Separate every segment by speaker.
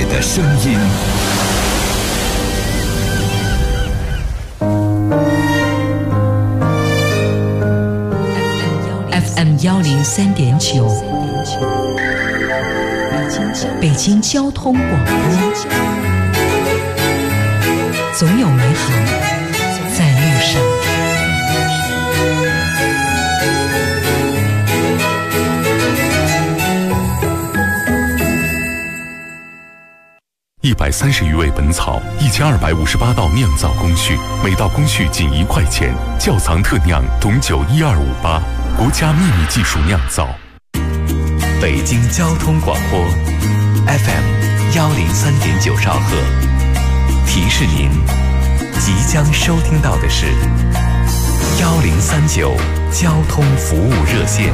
Speaker 1: 的声音。
Speaker 2: FM103.9，北京交通广播，总有美好在路上。
Speaker 3: 130余味本草，1258道酿造工序，每道工序仅1块钱。窖藏特酿董酒12588，国家秘密技术酿造。
Speaker 1: 北京交通广播 FM103.9兆赫，提示您即将收听到的是1039交通服务热线。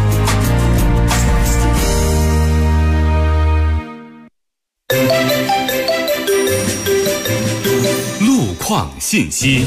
Speaker 1: 路况信息。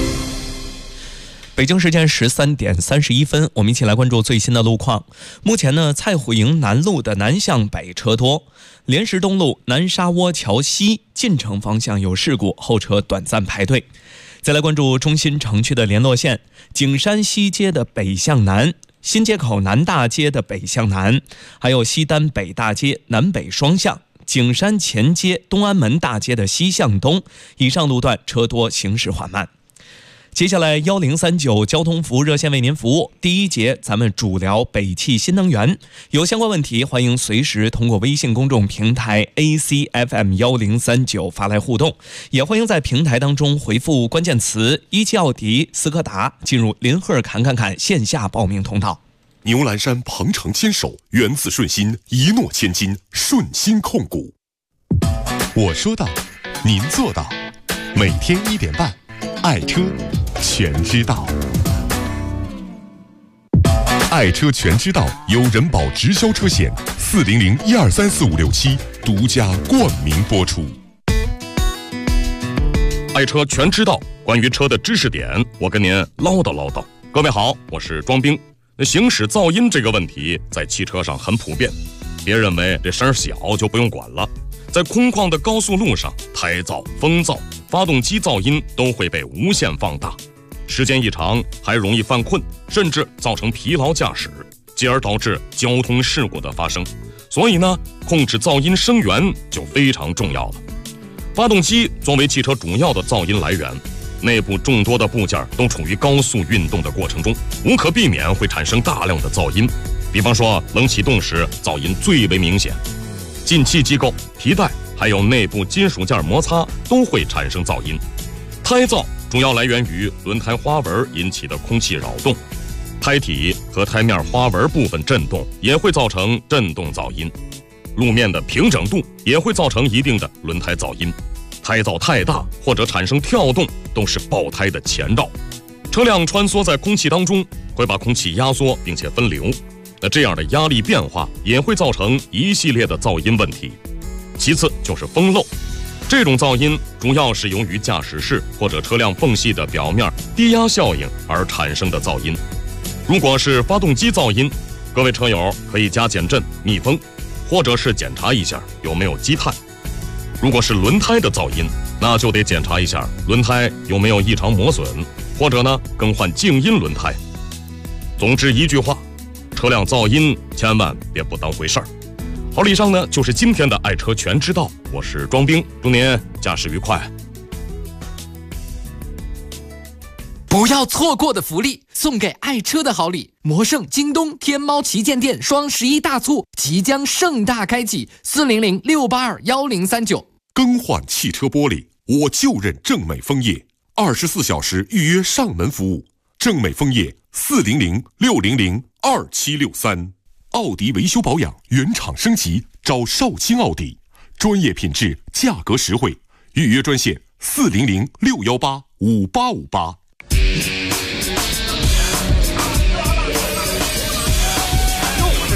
Speaker 4: 北京时间13点31分，我们一起来关注最新的路况。目前呢，蔡虎营南路的南向北车多，莲石东路南沙窝桥西进城方向有事故，后车短暂排队。再来关注中心城区的联络线，景山西街的北向南，新街口南大街的北向南，还有西单北大街南北双向，景山前街东安门大街的西向东，以上路段车多，行驶缓慢。接下来1039交通服务热线为您服务。第一节咱们主聊北汽新能源，有相关问题欢迎随时通过微信公众平台 ACFM1039 发来互动，也欢迎在平台当中回复关键词17奥迪斯柯达进入林赫侃线下报名通道。
Speaker 3: 牛栏山鹏程牵手，源自顺心，一诺千金，顺心控股。我说到，您做到，每天1点半，爱车全知道。爱车全知道由人保直销车险400123456独家冠名播出。
Speaker 5: 爱车全知道，关于车的知识点，我跟您唠叨唠叨。各位好，我是庄兵。行驶噪音这个问题在汽车上很普遍，别认为这声小就不用管了。在空旷的高速路上，胎噪、风噪、发动机噪音都会被无限放大，时间一长还容易犯困，甚至造成疲劳驾驶，继而导致交通事故的发生。所以呢，控制噪音声源就非常重要了。发动机作为汽车主要的噪音来源，内部众多的部件都处于高速运动的过程中，无可避免会产生大量的噪音。比方说冷启动时噪音最为明显，进气机构、皮带还有内部金属件摩擦都会产生噪音。胎噪主要来源于轮胎花纹引起的空气扰动，胎体和胎面花纹部分震动也会造成震动噪音，路面的平整度也会造成一定的轮胎噪音。胎噪太大或者产生跳动都是爆胎的前兆。车辆穿梭在空气当中，会把空气压缩并且分流，那这样的压力变化也会造成一系列的噪音问题。其次就是风漏，这种噪音主要是由于驾驶室或者车辆缝隙的表面低压效应而产生的噪音。如果是发动机噪音，各位车友可以加减震密封，或者是检查一下有没有积碳。如果是轮胎的噪音，那就得检查一下轮胎有没有异常磨损，或者呢更换静音轮胎。总之一句话，车辆噪音千万别不当回事儿。好，以上呢就是今天的爱车全知道，我是庄兵，祝您驾驶愉快。
Speaker 6: 不要错过的福利，送给爱车的好礼！魔圣、京东、天猫旗舰店双11大促即将盛大开启，400-682-1039。
Speaker 3: 更换汽车玻璃，我就认正美枫叶，24小时预约上门服务。正美枫叶400-600-2763。奥迪维修保养原厂升级，找少卿奥迪，专业品质，价格实惠。预约专线400-618-5858。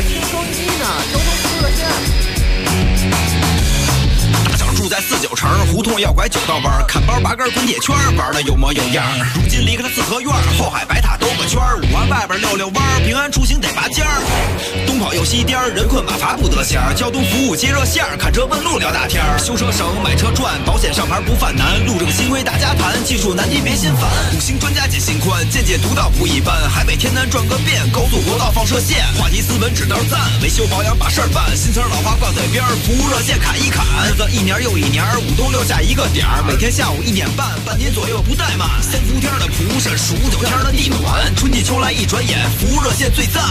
Speaker 7: 住在49城， 胡同要拐9道弯，看包拔根滚铁圈，玩的有模有样。如今离开了四合院，后海白塔兜个圈，5环外边溜溜弯，平安出行得拔尖儿。东跑又西颠，人困马乏不得闲。交通服务接热线，看车问路聊大天。修车省，买车赚，保险上牌不犯难。路正新规大家谈，技术难题别心烦。5星专家解心宽，见解独到不一般。海北天南转个遍，高速国道放射线，话题斯文指道赞，维修保养把事儿办。新词老话挂嘴边，服务热线砍一砍。日子一年又一年，5冬6夏一个点儿，每天下午1点半，半年左右不怠慢。3伏天的蒲扇，数9天的地暖，春季秋来一转眼，服务热线最赞。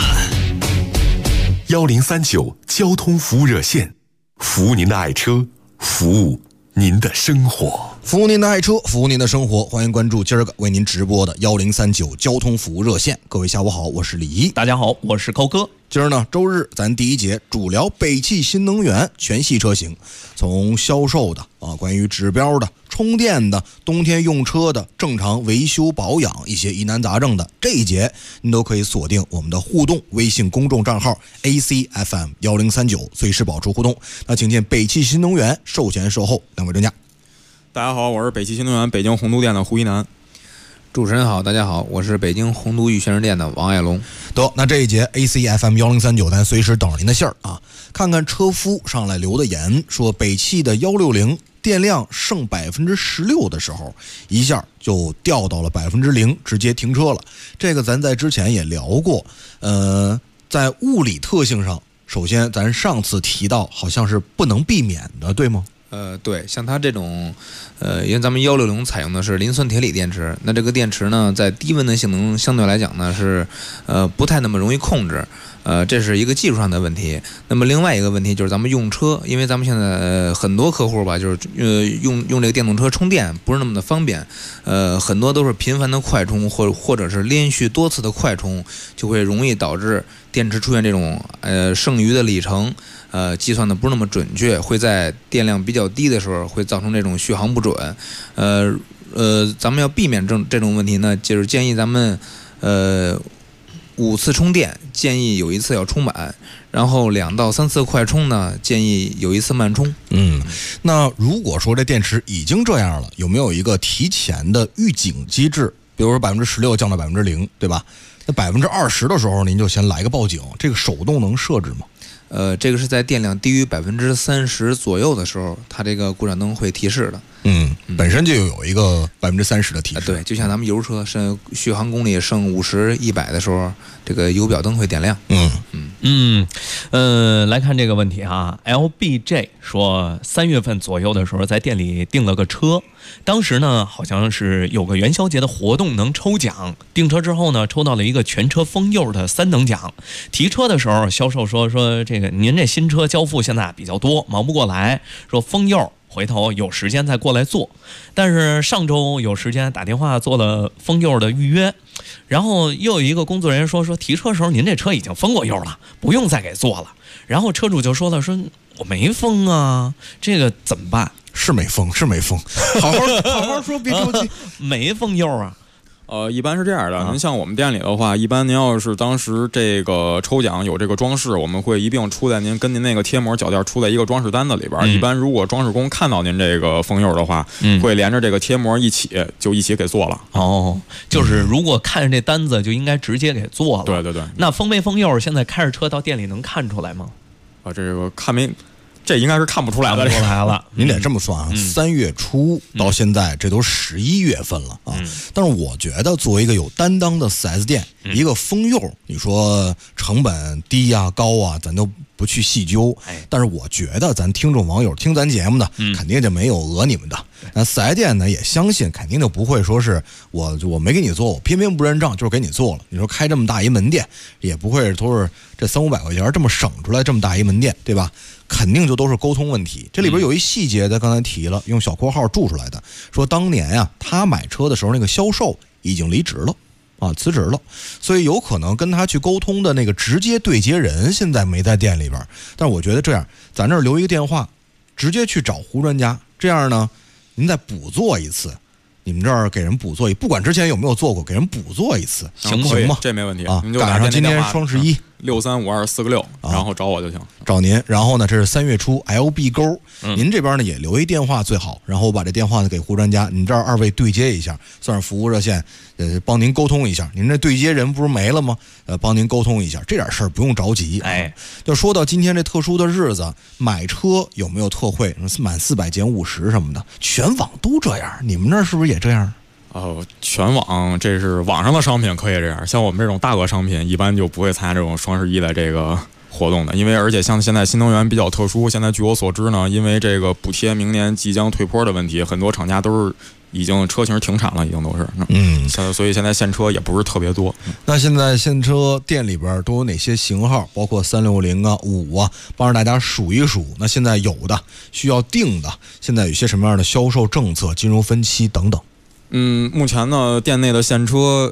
Speaker 3: 1039交通服务热线，服务您的爱车，服务您的生活。
Speaker 8: 服务您的爱车，服务您的生活，欢迎关注今儿个为您直播的1039交通服务热线。各位下午好，我是李一。
Speaker 4: 大家好，我是高哥。
Speaker 8: 今儿呢，周日，咱第一节主聊北汽新能源全系车型，从销售的关于指标的、充电的、冬天用车的、正常维修保养一些疑难杂症的，这一节您都可以锁定我们的互动微信公众账号 ACFM1039，随时保持互动。那请见北汽新能源售前售后两位专家。
Speaker 9: 大家好，我是北汽新能源北京洪都店的胡一楠。
Speaker 10: 主持人好，大家好，我是北京洪都玉轩店的王爱龙。
Speaker 8: 得，那这一节 ACFM1039，咱随时等着您的信儿啊！看看车夫上来留的言，说北汽的160电量剩16%的时候，一下就掉到了0%，直接停车了。这个咱在之前也聊过，在物理特性上，首先咱上次提到好像是不能避免的，对吗？
Speaker 10: 对，像它这种，因为咱们160采用的是磷酸铁锂电池，那这个电池呢，在低温的性能相对来讲呢是，不太那么容易控制，这是一个技术上的问题。那么另外一个问题就是咱们用车，因为咱们现在很多客户吧，就是用这个电动车充电不是那么的方便，很多都是频繁的快充或者是连续多次的快充，就会容易导致电池出现这种剩余的里程。计算的不是那么准确，会在电量比较低的时候会造成这种续航不准。咱们要避免这种问题呢，就是建议咱们5次充电建议有1次要充满，然后2到3次快充呢建议有1次慢充。
Speaker 8: 那如果说这电池已经这样了，有没有一个提前的预警机制？比如说16%降到0%，对吧？那20%的时候您就先来个报警，这个手动能设置吗？
Speaker 10: 这个是在电量低于30%左右的时候，它这个故障灯会提示的。
Speaker 8: 本身就有一个30%的提示。
Speaker 10: 对，就像咱们油车剩续航公里剩50、100的时候，这个油表灯会点亮。
Speaker 4: 来看这个问题啊 ，LBJ 说3月份左右的时候在店里订了个车，当时呢好像是有个元宵节的活动能抽奖，订车之后呢抽到了一个全车封釉的3等奖。提车的时候，销售说这个您这新车交付现在比较多，忙不过来，说封釉。回头有时间再过来做，但是上周有时间打电话做了封釉的预约，然后又有一个工作人员说提车时候您这车已经封过釉了，不用再给做了。然后车主就说了，说我没封啊，这个怎么办？
Speaker 8: 是没封，好好说，别着急，
Speaker 4: 没封釉啊。
Speaker 9: 一般是这样的，您像我们店里的话，一般您要是当时这个抽奖有这个装饰，我们会一并出在跟您那个贴膜脚垫出在一个装饰单子里边。一般如果装饰工看到您这个封釉的话，会连着这个贴膜一起给做了。
Speaker 4: 就是如果看着这单子就应该直接给做了。
Speaker 9: 对。
Speaker 4: 那封没封釉，现在开着车到店里能看出来吗？
Speaker 9: 这个这应该是看不出来了。
Speaker 8: 您得这么算啊，3月初到现在，这都11月份了啊。但是我觉得，作为一个有担当的 4S 店，一个封釉，你说成本低啊、高啊，咱都不去细究。但是我觉得，咱听众网友听咱节目的，肯定就没有讹你们的。那4S 店呢，也相信肯定就不会说是我没给你做，我偏偏不认账，就是给你做了。你说开这么大一门店，也不会都是这300-500块钱这么省出来这么大一门店，对吧？肯定就都是沟通问题。这里边有一细节的，刚才提了，用小括号注出来的，说当年啊，他买车的时候那个销售已经离职了啊，辞职了，所以有可能跟他去沟通的那个直接对接人现在没在店里边。但是我觉得这样，咱这儿留一个电话，直接去找胡专家，这样呢，您再补做一次。你们这儿给人补做不管之前有没有做过，给人补做一次，行吗？
Speaker 9: 这没问题
Speaker 8: 啊！赶上今天双11
Speaker 9: 6352446，然后找我就行。
Speaker 8: 找您。然后呢，这是3月初 LB 勾，您这边呢也留一电话最好，然后我把这电话呢给胡专家，你这儿2位对接一下，算是服务热线，帮您沟通一下。您这对接人不是没了吗？帮您沟通一下，这点事儿不用着急。就说到今天这特殊的日子，买车有没有特惠？满400减50什么的，全网都这样，你们那儿是不是也这样？
Speaker 9: 全网这是网上的商品可以这样，像我们这种大额商品一般就不会参加这种双11的这个活动的，因为而且像现在新能源比较特殊，现在据我所知呢，因为这个补贴明年即将退坡的问题，很多厂家都是已经车型停产了，已经都是所以现在现车也不是特别多。
Speaker 8: 那现在现车店里边都有哪些型号？包括360啊、5啊，帮着大家数一数。那现在有的需要定的，现在有些什么样的销售政策、金融分期等等。
Speaker 9: 目前呢，店内的现车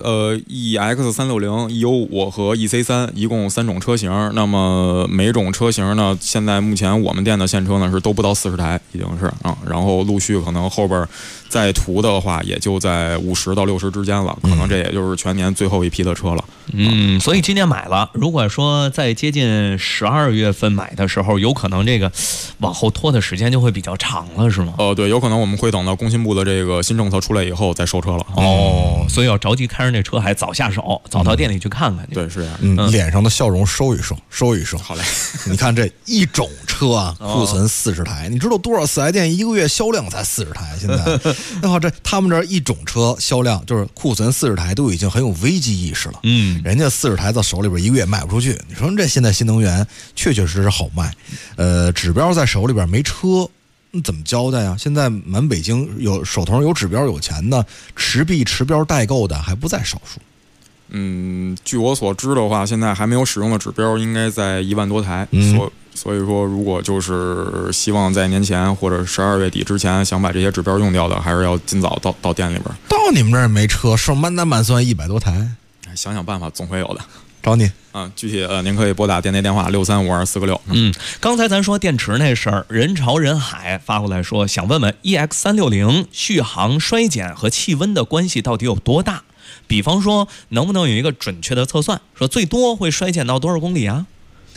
Speaker 9: EX360、EO5和 EC3 一共3种车型。那么每种车型呢，现在目前我们店的现车呢是都不到40台，已经是然后陆续可能后边再图的话，也就在50到60之间了，可能这也就是全年最后一批的车了。
Speaker 4: 所以今年买了，如果说在接近12月份买的时候，有可能这个往后拖的时间就会比较长了，是吗？
Speaker 9: 对，有可能我们会等到工信部的这个新政策出来以后再收车了。
Speaker 4: 所以要着急看上这车，还早下手，早到店里去看看去。
Speaker 9: 对，是这样。
Speaker 8: 脸上的笑容收一收。
Speaker 9: 好嘞。
Speaker 8: 你看这一种车啊，库存40台，你知道多少4S店一个月销量才40台？现在，那好，他们这一种车销量就是库存40台，都已经很有危机意识了。人家40台在手里边一个月卖不出去，你说这现在新能源确确实实好卖，指标在手里边没车。怎么交代呀？现在满北京手头有指标有钱的持币持标代购的还不在少数。
Speaker 9: 据我所知的话，现在还没有使用的指标应该在1万多台。所以说，如果就是希望在年前或者12月底之前想把这些指标用掉的，还是要尽早到店里边。
Speaker 8: 到你们这儿没车，剩满打满算100多台，
Speaker 9: 想想办法总会有的。
Speaker 8: 找你
Speaker 9: 具体您可以拨打店内电话6352446。
Speaker 4: 刚才咱说电池那事儿，人潮人海发过来说，想问问 EX360 续航、衰减和气温的关系到底有多大？比方说，能不能有一个准确的测算，说最多会衰减到多少公里啊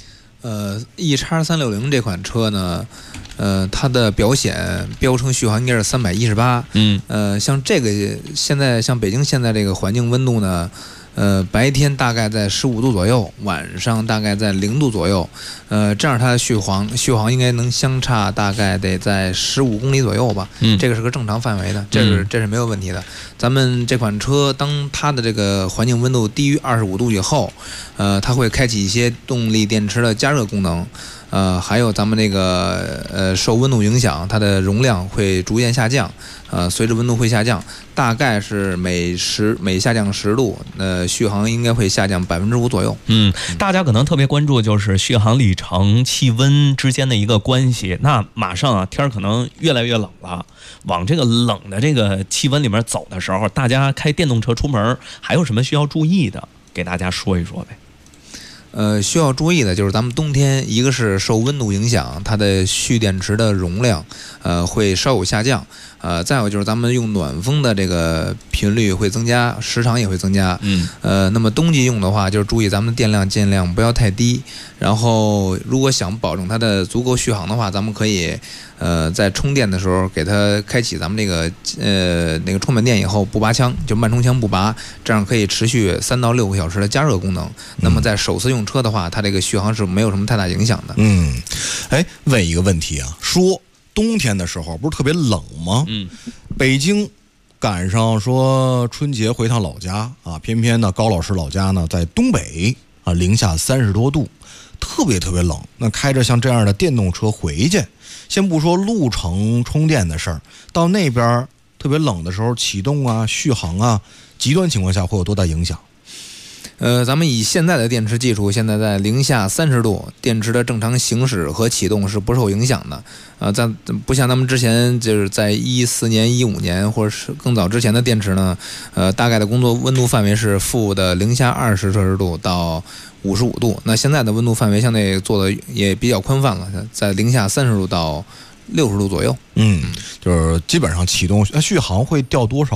Speaker 10: ？EX360 这款车呢，它的表显标称续航应该是318。像这个现在像北京现在这个环境温度呢，白天大概在15度左右，晚上大概在0度左右，这样它的续航应该能相差大概得在15公里左右吧。这个是个正常范围的，这是没有问题的。咱们这款车当它的这个环境温度低于25度以后，它会开启一些动力电池的加热功能。还有咱们那个受温度影响，它的容量会逐渐下降，随着温度会下降，大概是每下降10度，续航应该会下降5%左右。
Speaker 4: 大家可能特别关注就是续航里程、气温之间的一个关系。那马上天可能越来越冷了，往这个冷的这个气温里面走的时候，大家开电动车出门还有什么需要注意的？给大家说一说呗。
Speaker 10: 需要注意的就是咱们冬天，一个是受温度影响，它的蓄电池的容量会稍有下降，再有就是咱们用暖风的这个频率会增加，时长也会增加。那么冬季用的话，就是注意咱们的电量尽量不要太低，然后如果想保证它的足够续航的话，咱们可以在充电的时候给它开启咱们那个充满电以后不拔枪，就慢充枪不拔，这样可以持续3到6个小时的加热功能。那么在首次用车的话，它这个续航是没有什么太大影响的。
Speaker 8: 问一个问题啊，说冬天的时候不是特别冷吗？北京赶上说春节回趟老家啊，偏偏呢高老师老家呢在东北啊，零下30多度，特别冷。那开着像这样的电动车回去，先不说路程充电的事儿，到那边特别冷的时候启动啊、续航啊，极端情况下会有多大影响？
Speaker 10: 咱们以现在的电池技术，现在在零下30度，电池的正常行驶和启动是不受影响的。咱不像咱们之前就是在14年、15年或者是更早之前的电池呢，大概的工作温度范围是负的零下20摄氏度到55度。那现在的温度范围相对做的也比较宽泛了，在零下30度到60度左右。
Speaker 8: 就是基本上启动续航会掉多少呢？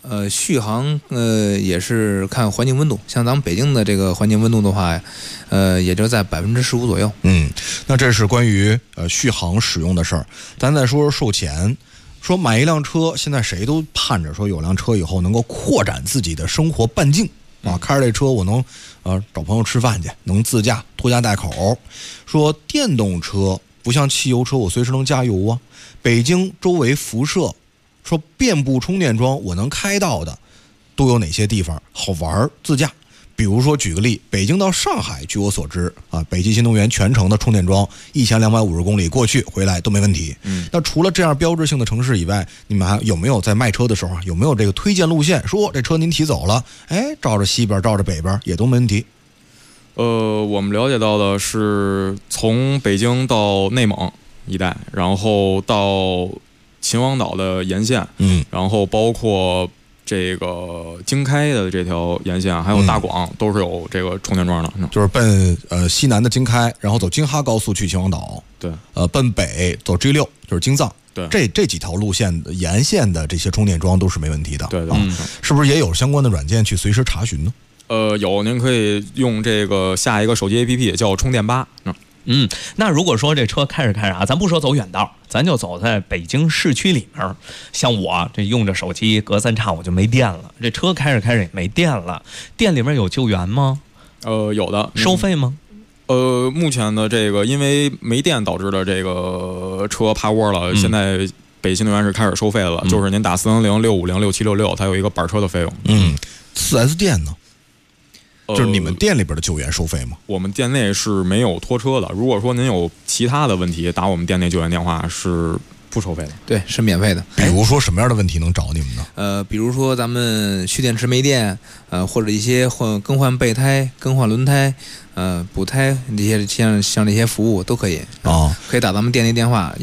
Speaker 10: 续航也是看环境温度，像咱们北京的这个环境温度的话，也就在15%左右。
Speaker 8: 那这是关于续航使用的事儿。咱再说说售前，说买一辆车，现在谁都盼着说有辆车以后能够扩展自己的生活半径啊，开着这车我能找朋友吃饭去，能自驾拖家带口。说电动车不像汽油车，我随时能加油啊。北京周围辐射。说遍布充电桩，我能开到的都有哪些地方好玩自驾？比如说举个例，北京到上海，据我所知啊，北汽新能源全程的充电桩1250公里过去回来都没问题。那除了这样标志性的城市以外，你们还有没有在卖车的时候有没有这个推荐路线？说这车您提走了，照着西边照着北边也都没问题。
Speaker 9: 我们了解到的是从北京到内蒙一带，然后到秦皇岛的沿线，然后包括这个京开的这条沿线，还有大广，都是有这个充电桩的。
Speaker 8: 就是奔西南的京开，然后走京哈高速去秦皇岛，
Speaker 9: 对，
Speaker 8: 奔北走 G6就是京藏，
Speaker 9: 对，
Speaker 8: 这几条路线沿线的这些充电桩都是没问题的，
Speaker 9: 对，
Speaker 8: 是不是也有相关的软件去随时查询呢？
Speaker 9: 有，您可以用这个下一个手机 APP 叫充电吧。
Speaker 4: 那如果说这车开着开着啊，咱不说走远道，咱就走在北京市区里面，像我这用着手机隔三差五就没电了，这车开着开着也没电了，店里面有救援吗？
Speaker 9: 有的。
Speaker 4: 收费吗？
Speaker 9: 目前的这个因为没电导致的这个车趴窝了，现在北新能源是开始收费了，就是您打400-650-6766，它有一个板车的费用。
Speaker 8: 4S 店呢？就是你们店里边的救援收费吗？
Speaker 9: 我们店内是没有拖车的。如果说您有其他的问题，打我们店内救援电话是不收费的。
Speaker 10: 对，是免费的。
Speaker 8: 比如说什么样的问题能找你们呢？
Speaker 10: 比如说咱们蓄电池没电，或者一些更换备胎、更换轮胎、补胎这些像这些服务都可以可以打咱们店内电话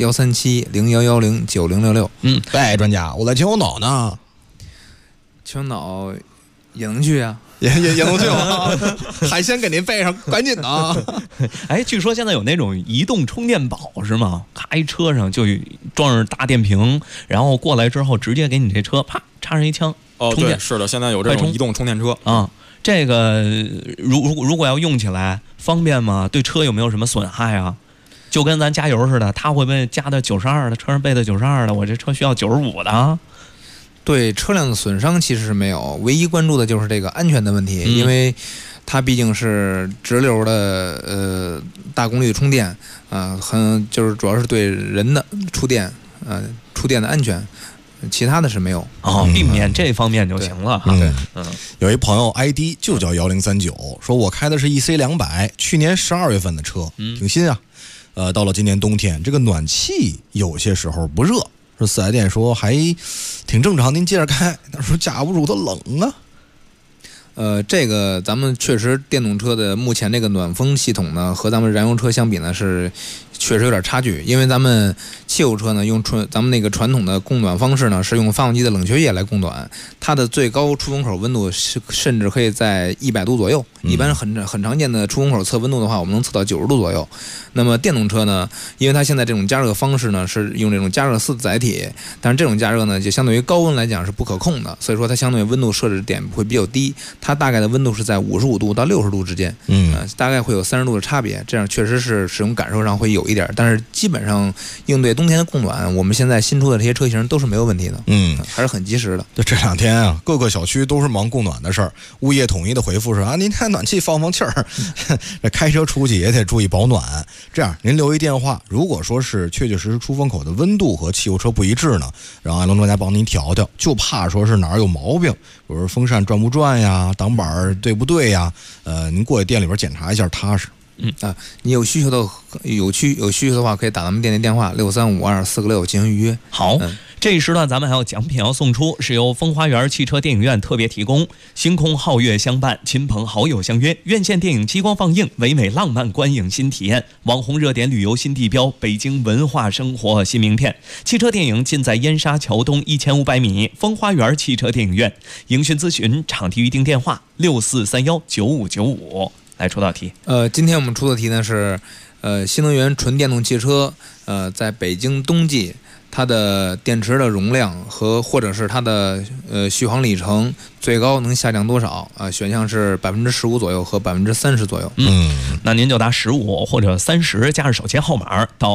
Speaker 10: 137-0110-9066。
Speaker 8: 喂，专家，我在秦皇岛呢。
Speaker 10: 秦皇岛也能去啊。
Speaker 8: 也能去吗？海鲜给您备上，赶紧的。
Speaker 4: 据说现在有那种移动充电宝是吗？咔，一车上就装上大电瓶，然后过来之后直接给你这车啪插上一枪充电。
Speaker 9: 对，是的，现在有这种移动充电车
Speaker 4: 啊。这个如果要用起来方便吗？对车有没有什么损害啊？就跟咱加油似的，他会不会加到92的，车上备的92的，我这车需要95的？
Speaker 10: 对车辆的损伤其实是没有，唯一关注的就是这个安全的问题，因为它毕竟是直流的大功率充电就是主要是对人的触电的安全，其他的是没有
Speaker 4: 避免这方面就行了。
Speaker 8: 有一朋友 ID 就叫1039，说我开的是 EC200，去年12月份的车，挺新啊。到了今年冬天，这个暖气有些时候不热。说4S店说还挺正常，您接着开。他说架不住它冷啊。
Speaker 10: 这个咱们确实电动车的目前这个暖风系统呢，和咱们燃油车相比呢是确实有点差距。因为咱们汽油车呢用咱们那个传统的供暖方式呢是用发动机的冷却液来供暖，它的最高出风口温度甚至可以在100度左右。一般很常见的出风口测温度的话，我们能测到90度左右。那么电动车呢，因为它现在这种加热方式呢是用这种加热丝载体，但是这种加热呢就相对于高温来讲是不可控的，所以说它相对温度设置点会比较低，它大概的温度是在55度到60度之间，大概会有30度的差别，这样确实是使用感受上会有一点，但是基本上应对冬天的供暖，我们现在新出的这些车型都是没有问题的，还是很及时的。
Speaker 8: 这2天啊，各个小区都是忙供暖的事儿，物业统一的回复是您看暖气放气儿，这开车出去也得注意保暖。这样您留一电话，如果说是确确实实出风口的温度和汽油车不一致呢，让艾龙专家帮您调调，就怕说是哪儿有毛病，比如风扇转不转呀，挡板对不对呀？您过去店里边检查一下踏实。
Speaker 10: 你有需求的话，可以打咱们店内电话6352-466进行预约。
Speaker 4: 好，这一时段咱们还有奖品要送出，是由风花园汽车电影院特别提供。星空皓月相伴，亲朋好友相约，院线电影激光放映，唯美浪漫观影新体验，网红热点旅游新地标，北京文化生活新名片。汽车电影尽在燕莎桥东1500米风花园汽车电影院。营讯咨询、场地预订电话64319595。来出道题。
Speaker 10: 今天我们出的题呢是新能源纯电动汽车在北京冬季，它的电池的容量或者是它的续航里程最高能下降多少啊？选项是15%左右和30%左右。
Speaker 4: 那您就打15或者30，加上手机号码到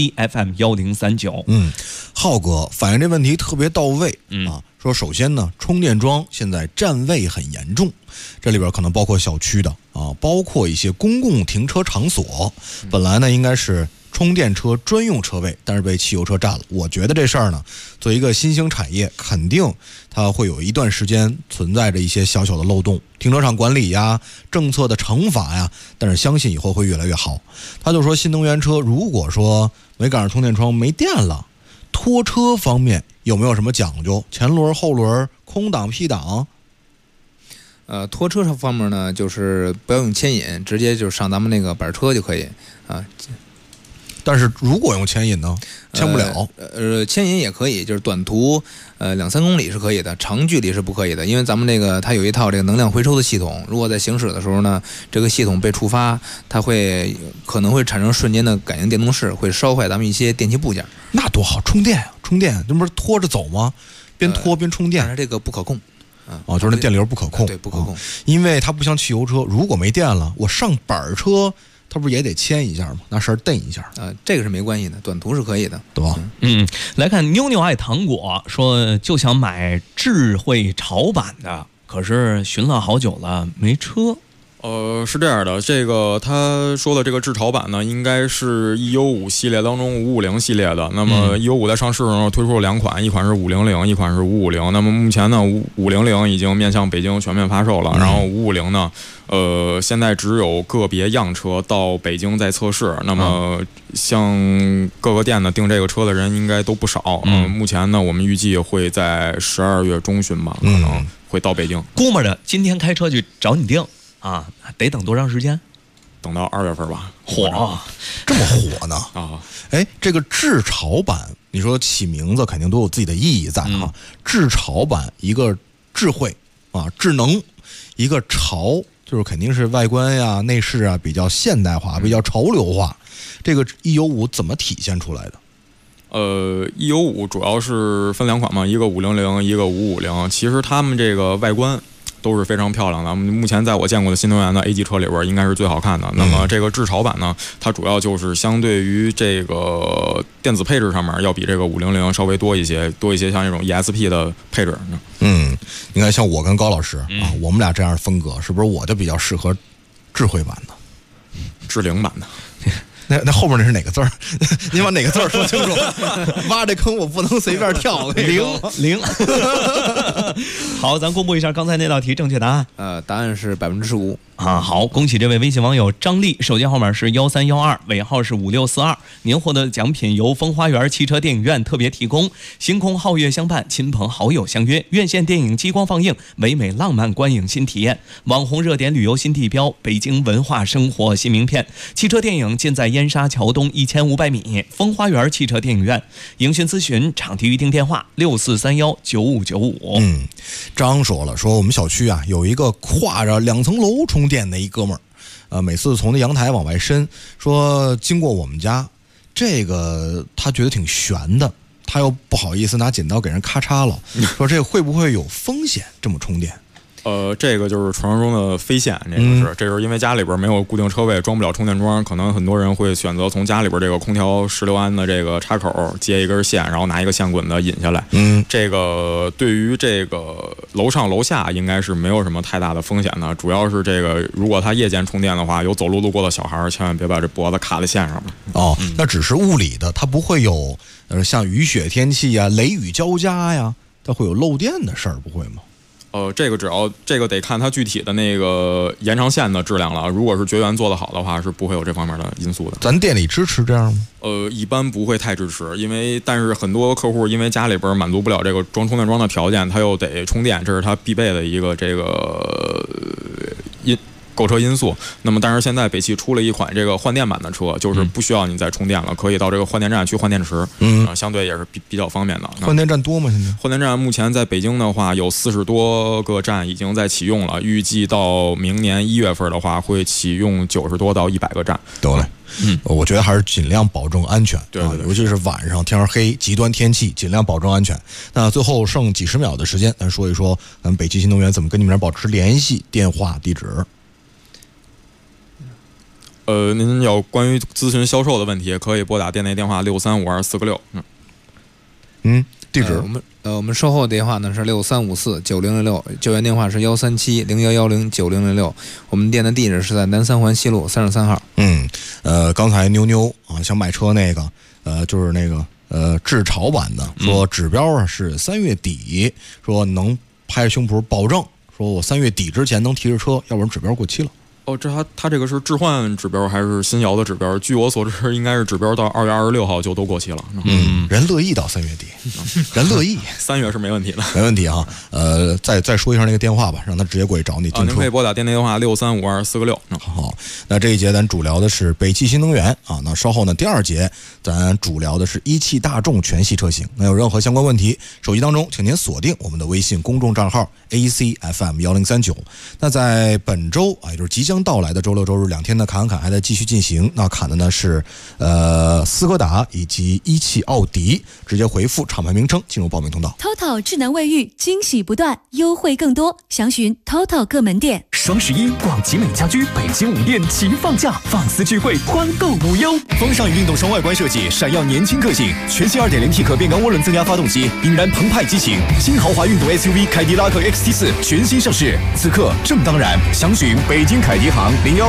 Speaker 4: ACFM1039。
Speaker 8: 浩哥反映这问题特别到位啊。说首先呢，充电桩现在占位很严重，这里边可能包括小区的啊，包括一些公共停车场所，本来呢应该是充电车专用车位，但是被汽油车占了。我觉得这事儿呢，作为一个新兴产业，肯定它会有一段时间存在着一些小小的漏洞，停车场管理呀、政策的惩罚呀，但是相信以后会越来越好。他就说，新能源车如果说没赶上充电桩没电了，拖车方面有没有什么讲究？前轮、后轮、空挡、P档？
Speaker 10: 拖车方面呢，就是不要用牵引，直接就上咱们那个板车就可以啊。
Speaker 8: 但是如果用牵引呢，牵不了。
Speaker 10: 牵引也可以，就是短途2-3公里是可以的，长距离是不可以的，因为咱们这个它有一套这个能量回收的系统，如果在行驶的时候呢，这个系统被触发，它可能会产生瞬间的感应电动势，会烧坏咱们一些电器部件。
Speaker 8: 那多好，充电，这不是拖着走吗？边拖边充电，
Speaker 10: 但是这个不可控。
Speaker 8: 就是那电流不可控。
Speaker 10: 对，不可控。
Speaker 8: 因为它不像汽油车，如果没电了，我上板车。它不是也得牵一下吗？拿绳蹬一下
Speaker 10: 这个是没关系的，短途是可以的，
Speaker 8: 对吧？
Speaker 4: 来看妞妞爱糖果说，就想买智慧潮版的，可是寻了好久了没车。
Speaker 9: 是这样的，这个他说的这个智潮版呢，应该是 E95 系列当中550系列的。那么 E95 在上市的时候推出了2款，一款是500，一款是550。那么目前呢，500已经面向北京全面发售了，然后550呢，现在只有个别样车到北京在测试。那么像各个店呢订这个车的人应该都不少。目前呢，我们预计会在12月中旬吧，可能会到北京。
Speaker 4: 估摸着今天开车去找你订。得等多长时间？
Speaker 9: 等到2月份吧。
Speaker 8: 火，这么火呢？这个智潮版，你说起名字肯定都有自己的意义在哈。智潮版，一个智慧啊，智能，一个潮，就是肯定是外观呀、内饰啊比较现代化、比较潮流化。这个 E95 怎么体现出来的
Speaker 9: ？E95 主要是分2款嘛，一个500，一个550。其实他们这个外观都是非常漂亮的。目前在我见过的新能源的 A 级车里边，应该是最好看的。那么这个智潮版呢，它主要就是相对于这个电子配置上面，要比这个500稍微多一些像这种 ESP 的配置。
Speaker 8: 你看像我跟高老师啊，我们俩这样的风格，是不是我就比较适合智慧版的、
Speaker 9: 智灵版的？
Speaker 8: 那后面那是哪个字儿？你把哪个字儿说清楚。挖这坑我不能随便跳。
Speaker 4: 零。好，咱公布一下刚才那道题正确答案。
Speaker 10: 答案是15%。
Speaker 4: 好，恭喜这位微信网友张丽，手机号码是1312，尾号是5642。您获得奖品由风花园汽车电影院特别提供，星空皓月相伴，亲朋好友相约，院线电影激光放映，唯美浪漫观影新体验，网红热点旅游新地标，北京文化生活新名片。汽车电影尽在燕莎桥东1500米，风花园汽车电影院。营讯咨询场地预订电话6431959595。
Speaker 8: 张说了，说我们小区啊有一个跨着2层楼充电的一哥们儿，每次从那阳台往外伸，说经过我们家，这个他觉得挺悬的，他又不好意思拿剪刀给人咔嚓了，说这会不会有风险？这么充电？
Speaker 9: 这个就是传说中的飞线，这是因为家里边没有固定车位，装不了充电桩，可能很多人会选择从家里边这个空调16安的这个插口接一根线，然后拿一个线滚子引下来。这个对于这个楼上楼下应该是没有什么太大的风险的，主要是这个如果他夜间充电的话，有走路路过的小孩，千万别把这脖子卡在线上面。
Speaker 8: 那只是物理的，它不会有像雨雪天气呀、雷雨交加呀，它会有漏电的事儿，不会吗？
Speaker 9: 这个得看它具体的那个延长线的质量了。如果是绝缘做得好的话，是不会有这方面的因素的。
Speaker 8: 咱店里支持这样吗？
Speaker 9: 一般不会太支持，但是很多客户因为家里边满足不了这个装充电桩的条件，他又得充电，这是他必备的一个这个购车因素。那么但是现在北汽出了一款这个换电版的车，就是不需要你再充电了，可以到这个换电站去换电池，相对也是比较方便的。
Speaker 8: 换电站多吗？现在
Speaker 9: 换电站目前在北京的话有40多个站已经在启用了，预计到明年1月份的话会启用90多到100个站。
Speaker 8: 得嘞。我觉得还是尽量保证安全，
Speaker 9: 对，
Speaker 8: 尤其是晚上天黑、极端天气，尽量保证安全。那最后剩几十秒的时间，咱说一说咱们北汽新能源怎么跟你们这儿保持联系，电话、地址。
Speaker 9: 您有关于咨询销售的问题，可以拨打店内电话635246。
Speaker 8: 地址
Speaker 10: 我们售后电话呢是63549066，救援电话是13701109066。我们店的地址是在南三环西路33号。
Speaker 8: 刚才妞啊想买车那个，就是那个智潮版的，说指标啊是3月底，说能拍着胸脯保证，说我3月底之前能提着车，要不然指标过期了。
Speaker 9: 它这个是置换指标还是新摇的指标？据我所知，应该是指标到2月26号就都过期了。
Speaker 8: 人乐意到3月底，人乐意
Speaker 9: ，3月是没问题的，
Speaker 8: 没问题啊。再说一下那个电话吧，让他直接过去找你订车。
Speaker 9: 您可以拨打店内电话635246。
Speaker 8: 好，那这一节咱主聊的是北汽新能源啊。那稍后呢，第2节咱主聊的是一汽大众全系车型。那有任何相关问题，手机当中请您锁定我们的微信公众账号 ACFM1039。那在本周啊，也就是即将到来的周六周日2天的侃还在继续进行。那侃的呢是斯柯达以及一汽奥迪，直接回复厂牌名称进入报名通道。
Speaker 11: TOTO 智能卫浴，惊喜不断，优惠更多，详询 TOTO 各门店。
Speaker 12: 双11，广奇美家居北京5店齐放假，放肆聚会，欢购无忧。风尚与运动双外观设计，闪耀年轻个性。全新 2.0T 可变缸涡轮增压发动机，引燃澎湃激情。新豪华运动 SUV 凯迪拉克 XT4 全新上市，此刻正当然。详询北京凯迪行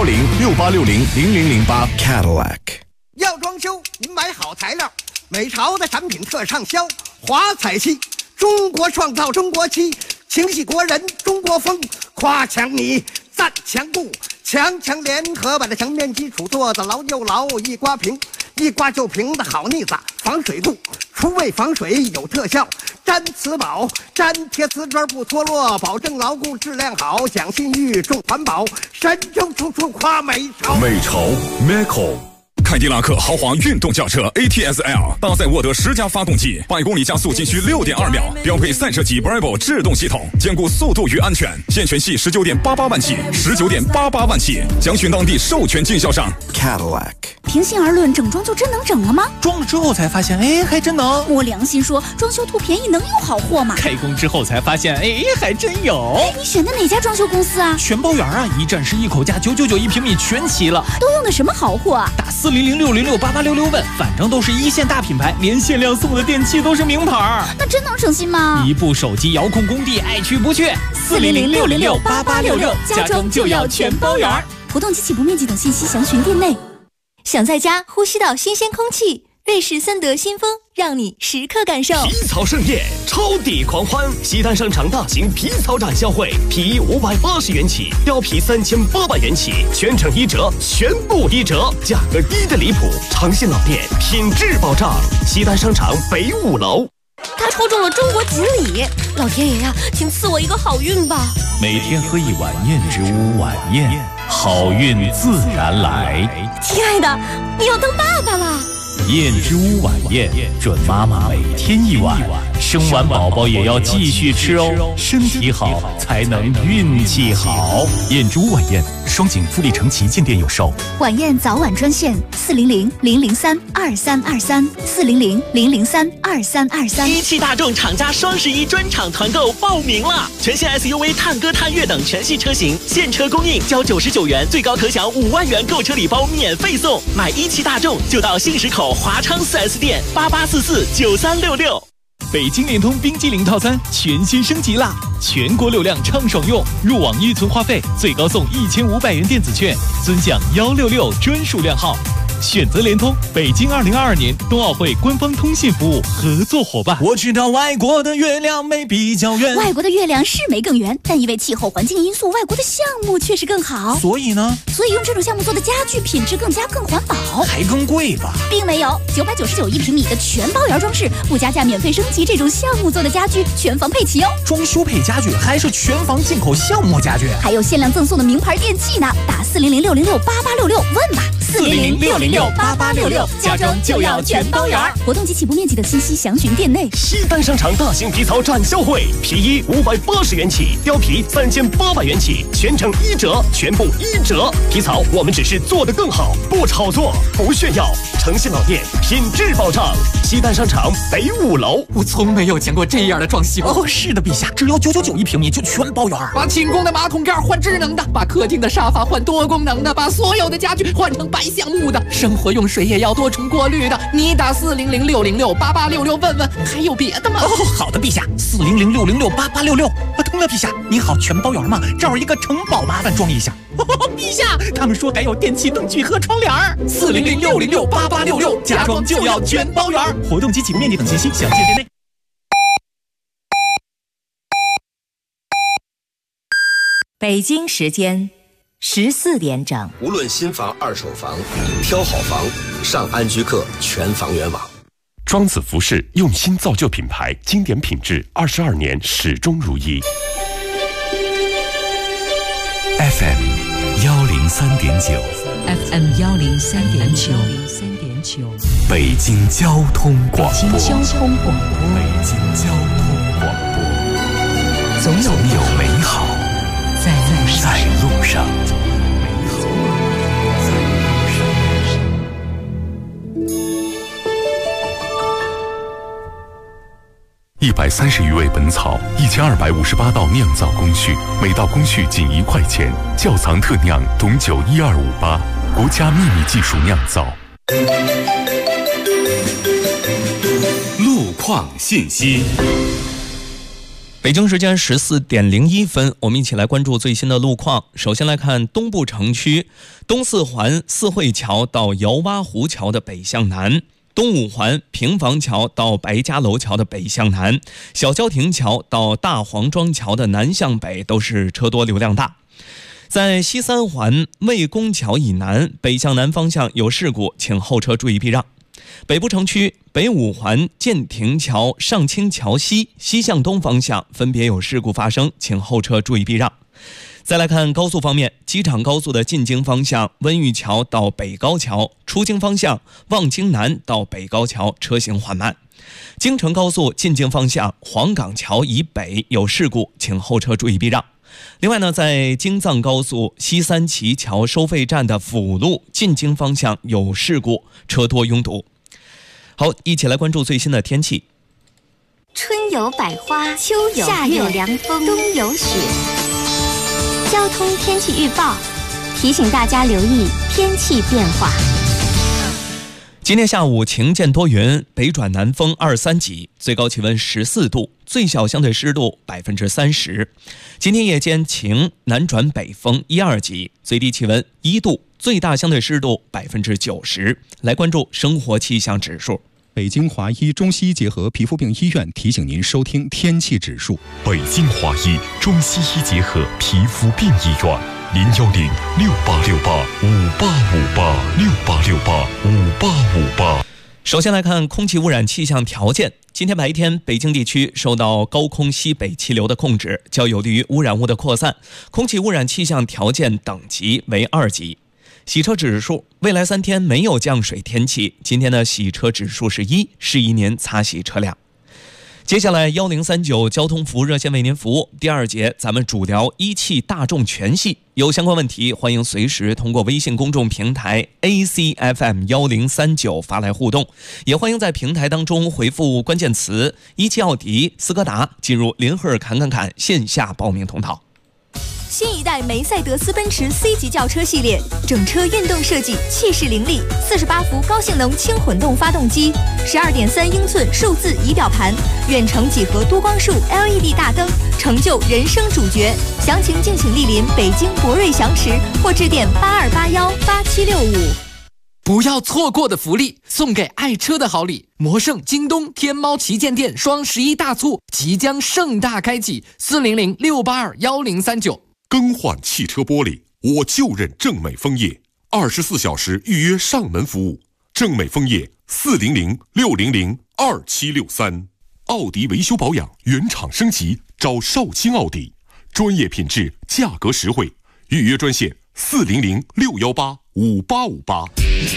Speaker 12: 01068600008
Speaker 13: Cadillac。要装修，您买好材料，美潮的产品特畅销。华彩漆，中国创造中国漆，情系国人中国风。夸墙你，赞墙布，强联合把这墙面基础做得牢又牢，一刮平，一刮就平的好腻子，防水度，除味防水有特效。粘瓷宝，粘贴瓷砖不脱落，保证牢固质量好，讲信誉重环保，神州处处夸美潮。
Speaker 12: 美潮 Meco。凯迪拉克豪华运动轿车 ATS-L 搭载沃德10加发动机，100公里加速仅需6.2秒，标配赛车级 Bravo 制动系统，兼顾速度与安全。现全系19.88万起，19.88万起，详询当地授权经销商
Speaker 13: Cadillac。
Speaker 14: 平心而论，整装就真能整了吗？
Speaker 15: 装了之后才发现，还真能。
Speaker 14: 摸良心说，装修图便宜能有好货吗？
Speaker 15: 开工之后才发现，还真有。
Speaker 14: 你选的哪家装修公司啊？
Speaker 15: 全包圆啊，一站式一口价9991平米全齐了。
Speaker 14: 都用的什么好货啊？
Speaker 15: 打40060688866问，反正都是一线大品牌，连限量送的电器都是名牌。
Speaker 14: 那真能省心吗？
Speaker 15: 一部手机遥控工地，爱去不去。
Speaker 14: 40060688866，家装就要全包圆。活动及起步面积等信息详询店内。
Speaker 11: 想在家呼吸到新鲜空气，瑞士森德新风让你时刻感受。
Speaker 12: 皮草盛宴，超抵狂欢！西单商场大型皮草展销会，皮衣580元起，貂皮3800元起，全程1折，全部1折，价格低的离谱。长线老店，品质保障。西单商场北5楼。
Speaker 11: 他抽中了中国锦鲤，老天爷呀，请赐我一个好运吧！
Speaker 16: 每天喝一碗燕之屋晚宴，好运自然来。
Speaker 11: 亲爱的，你要当爸爸了。
Speaker 16: 燕之屋晚宴，准妈妈每天1碗，生完宝宝也要继续吃哦，身体好才能运气好。燕之屋晚宴，双井富力城旗舰店有售。
Speaker 14: 晚宴早晚专线400-003-2323，400-003-2323。
Speaker 12: 一汽大众厂家双11专场团购报名了，全线 SUV 探歌探岳等全系车型现车供应，交99元，最高可享5万元购车礼包免费送。买一汽大众就到信实口华昌 4S 店88449366。
Speaker 15: 北京联通冰激凌套餐全新升级啦！全国流量畅爽用，入网预存话费最高送1500元电子券，尊享166专属靓号。 选择联通，北京2022年冬奥会官方通信服务合作伙伴。
Speaker 17: 我知道外国的月亮没比较圆，
Speaker 14: 外国的月亮是没更圆，但因为气候环境因素，外国的项目确实更好。
Speaker 17: 所以呢？
Speaker 14: 所以用这种项目做的家具品质更环保，
Speaker 17: 还更贵吧？
Speaker 14: 并没有，9991平米的全包圆装饰，不加价免费升级，这种项目做的家具全房配齐哦。
Speaker 17: 装修配家具还是全房进口项目家具，
Speaker 14: 还有限量赠送的名牌电器呢。打400-606-8866问吧
Speaker 15: ，400-606-8866，家装就要全包圆。
Speaker 14: 活动及起步面积等信息详询店内。
Speaker 12: 西单商场大型皮草展销会，皮衣580元起，貂皮3800元起，全程1折，全部1折。皮草我们只是做得更好，不炒作，不炫耀，诚信老店，品质保障。西单商场北5楼。
Speaker 6: 我从没有见过这样的装修。
Speaker 17: 哦，是的，陛下，只要9991平米就全包圆。
Speaker 6: 把寝宫的马桶盖换智能的，把客厅的沙发换多功能的，把所有的家具换成白橡木的，生活用水也要多重过滤的。你打400-606-8866问问，还有别的吗？
Speaker 17: 哦，好的，陛下，400-606-8866。对了，陛下，您好，全包圆吗？这儿一个城堡，麻烦装一下。陛下，他们说还有电器灯具和窗帘。
Speaker 6: 400-606-8866，家装就要全包圆。
Speaker 12: 活动及起步面积等信息详见店内。
Speaker 2: 北京时间14点整。
Speaker 18: 无论新房、二手房，挑好房，上安居客全房源网。
Speaker 3: 庄子服饰用心造就品牌，经典品质，22年始终如一。
Speaker 1: FM 103.9
Speaker 2: FM 103.9
Speaker 1: 北京交通广播。
Speaker 2: 北京交通广播，总有
Speaker 1: 美好
Speaker 2: 在
Speaker 1: 路上。130余味本草，1258道酿造工序，每道工序仅1块钱。窖藏特酿董酒1258，国家秘密技术酿造。
Speaker 3: 路况信息。
Speaker 4: 北京时间14点01分，我们一起来关注最新的路况。首先来看东部城区，东四环四惠桥到窑洼湖桥的北向南，东五环平房桥到白家楼桥的北向南，小郊亭桥到大黄庄桥的南向北都是车多流量大。在西三环魏公桥以南北向南方向有事故，请后车注意避让。北部城区北五环建亭桥上清桥西向东方向分别有事故发生，请后车注意避让。再来看高速方面，机场高速的进京方向温榆桥到北高桥，出京方向望京南到北高桥车行缓慢。京承高速进京方向黄岗桥以北有事故，请后车注意避让。另外呢，在京藏高速西三旗桥收费站的辅路进京方向有事故，车多拥堵。好，一起来关注最新的天气。
Speaker 11: 春有百花，秋有夏有凉风，冬有雪。交通天气预报提醒大家留意天气变化。
Speaker 4: 今天下午晴间多云，北转南风2、3级，最高气温14度，最小相对湿度30%。今天夜间晴，南转北风1、2级，最低气温1度，最大相对湿度90%。来关注生活气象指数。
Speaker 19: 北京华医中西医结合皮肤病医院提醒您收听天气指数。
Speaker 3: 北京华医中西医结合皮肤病医院，010-6868-5858，6858-5858。
Speaker 4: 首先来看空气污染气象条件。今天白天，北京地区受到高空西北气流的控制，较有利于污染物的扩散，空气污染气象条件等级为2级。洗车指数，未来3天没有降水天气，今天的洗车指数是1，适宜您擦洗车辆。接下来1039交通服务热线为您服务。第2节咱们主聊一汽大众全系，有相关问题欢迎随时通过微信公众平台 ACFM1039 发来互动，也欢迎在平台当中回复关键词一汽奥迪、斯柯达，进入林赫侃线下报名通道。
Speaker 11: 新一代梅赛德斯奔驰 C 级轿车系列，整车运动设计，气势凌厉，48伏高性能轻混动发动机，12.3英寸数字仪表盘，远程几何多光束 LED 大灯，成就人生主角。详情敬请莅临北京博瑞祥驰或致电82818765。
Speaker 6: 不要错过的福利，送给爱车的好礼！魔圣、京东、天猫旗舰店双11大促即将盛大开启，400-682-1039。
Speaker 3: 更换汽车玻璃，我就认正美枫叶，24小时预约上门服务。正美枫叶400-600-2763。奥迪维修保养原厂升级，找少卿奥迪，专业品质，价格实惠。预约专线400-618-5858。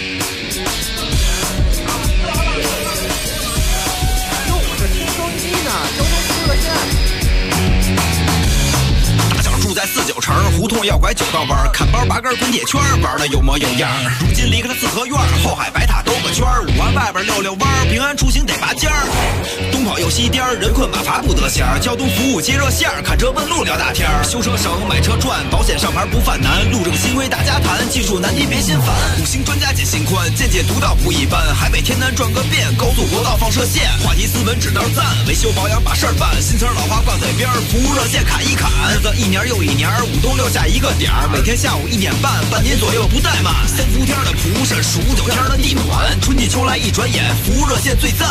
Speaker 7: 住在49城，胡同要拐9道弯，看包拔根滚铁圈，玩的有模有样。如今离开了四合院，后海白塔兜个圈，5环外边溜溜弯，平安出行得拔尖儿。东跑又西颠，人困马乏不得闲。交通服务接热线，看车问路聊大天。修车省，买车赚，保险上牌不犯难。路政新规大家谈，技术难题别心烦。5星专家减心宽，见解独到不一般。海北天南转个遍，高速国道放射线。话题斯文指道赞，维修保养把事儿办。新词老话挂嘴边，服务热线砍一砍。日子一年又一年，5冬6夏一个点儿，每天下午1点半，半年左右不怠慢。3伏天的蒲扇，数9天的地暖，春季秋来一转眼，服务热线最赞。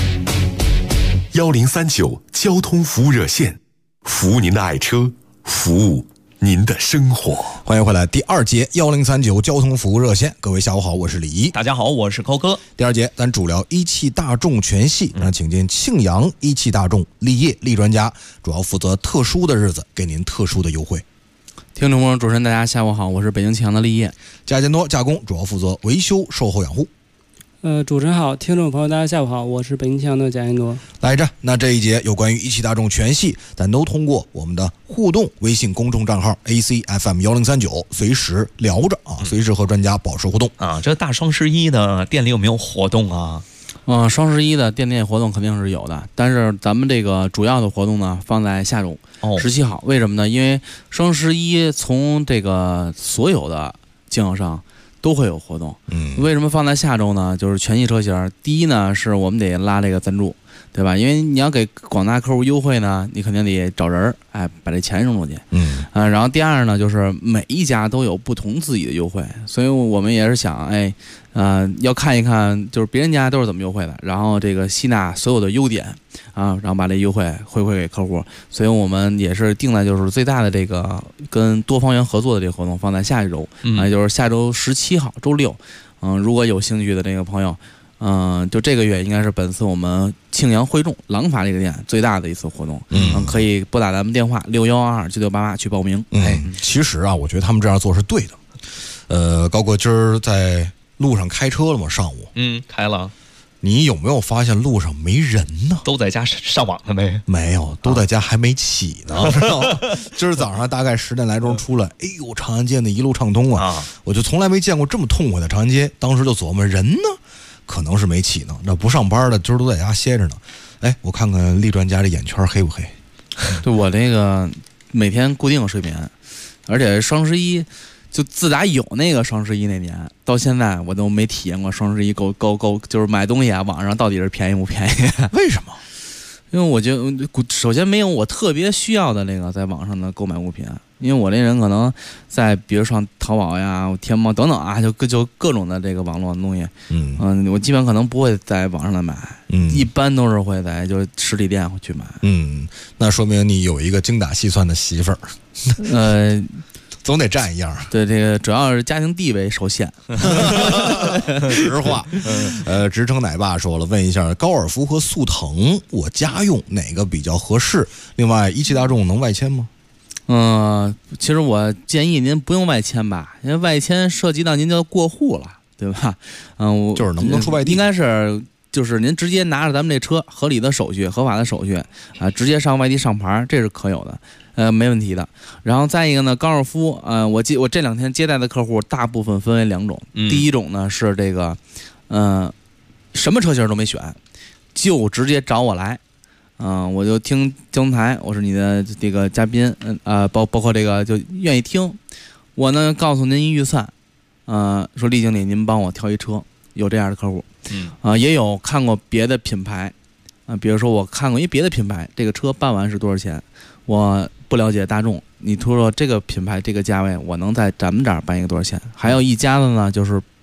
Speaker 3: 1039交通服务热线，服务您的爱车，服务您的生活。
Speaker 8: 欢迎回来，第2节1039交通服务热线。各位下午好，我是李怡。
Speaker 4: 大家好，我是高哥。
Speaker 8: 第2节咱主聊一汽大众全系，那请进庆阳一汽大众立业立专家，主要负责特殊的日子给您特殊的优惠。
Speaker 20: 听众朋友、主持人大家下午好，我是北京庆阳的立业。
Speaker 8: 加建多加工主要负责维修售后养护。
Speaker 21: 主持人好，听众朋友大家下午好，我是北京庆阳的贾建多。
Speaker 8: 来着，那这一节有关于一汽大众全系，咱都通过我们的互动微信公众账号 ACFM1039随时聊着啊，随时和专家保持互动
Speaker 4: 啊。这大双11的店里有没有活动啊？
Speaker 20: 双11的店内活动肯定是有的，但是咱们这个主要的活动呢放在下周17号。为什么呢？因为双11从这个所有的经销商都会有活动。为什么放在下周呢？就是全系车型，第一呢是我们得拉这个赞助，对吧？因为你要给广大客户优惠呢，你肯定得找人，把这钱扔出去。然后第二呢，就是每一家都有不同自己的优惠，所以我们也是想，要看一看，就是别人家都是怎么优惠的，然后这个吸纳所有的优点啊，然后把这优惠回馈给客户。所以我们也是定在就是最大的这个跟多方源合作的这个活动放在下一周，也就是下周17号周六。如果有兴趣的这个朋友，就这个月应该是本次我们庆阳汇众廊坊这个店最大的一次活动。可以拨打咱们电话6122-9688去报名。
Speaker 8: 其实啊，我觉得他们这样做是对的。高哥今儿在路上开车了吗？上午
Speaker 4: 开了。
Speaker 8: 你有没有发现路上没人呢？
Speaker 4: 都在家上网了没？
Speaker 8: 没有，都在家还没起呢。知道吗？今儿早上大概10点来钟出来，哎呦，长安街那一路畅通啊！我就从来没见过这么痛快的长安街。当时就琢磨人呢，可能是没起呢。那不上班的今儿都在家歇着呢。我看看厉专家这眼圈黑不黑？
Speaker 20: 对，我这个每天固定睡眠，而且双11。就自打有那个双11那年到现在，我都没体验过双11购，就是买东西啊，网上到底是便宜不便宜？
Speaker 8: 为什么？
Speaker 20: 因为我觉得首先没有我特别需要的那个在网上的购买物品，因为我这人可能在比如上淘宝呀、天猫等等啊，就各种的这个网络的东西，我基本可能不会在网上来买，一般都是会在就实体店去买。
Speaker 8: 那说明你有一个精打细算的媳妇儿。总得占一样。
Speaker 20: 对，这个主要是家庭地位受限。
Speaker 8: 实话。直称奶爸说了，问一下高尔夫和速腾，我家用哪个比较合适？另外，一汽大众能外迁吗？
Speaker 20: 其实我建议您不用外迁吧，因为外迁涉及到您就过户了，对吧？
Speaker 8: 就是能不能出外地？
Speaker 20: 应该是。就是您直接拿着咱们这车合理的手续、合法的手续啊，直接上外地上牌，这是可有的，没问题的。然后再一个呢，高尔夫，我这2天接待的客户大部分分为2种，第一种呢是这个，什么车型都没选，就直接找我来，我就听交通台，我是你的这个嘉宾，包括这个就愿意听，我呢告诉您一预算，说厉经理您帮我挑一车，有这样的客户。也有看过别的品牌，比如说我看过一别的品牌，这个车办完是多少钱？我不了解大众，你说这个品牌这个价位，我能在咱们这儿办一个多少钱？还有一家子呢，就是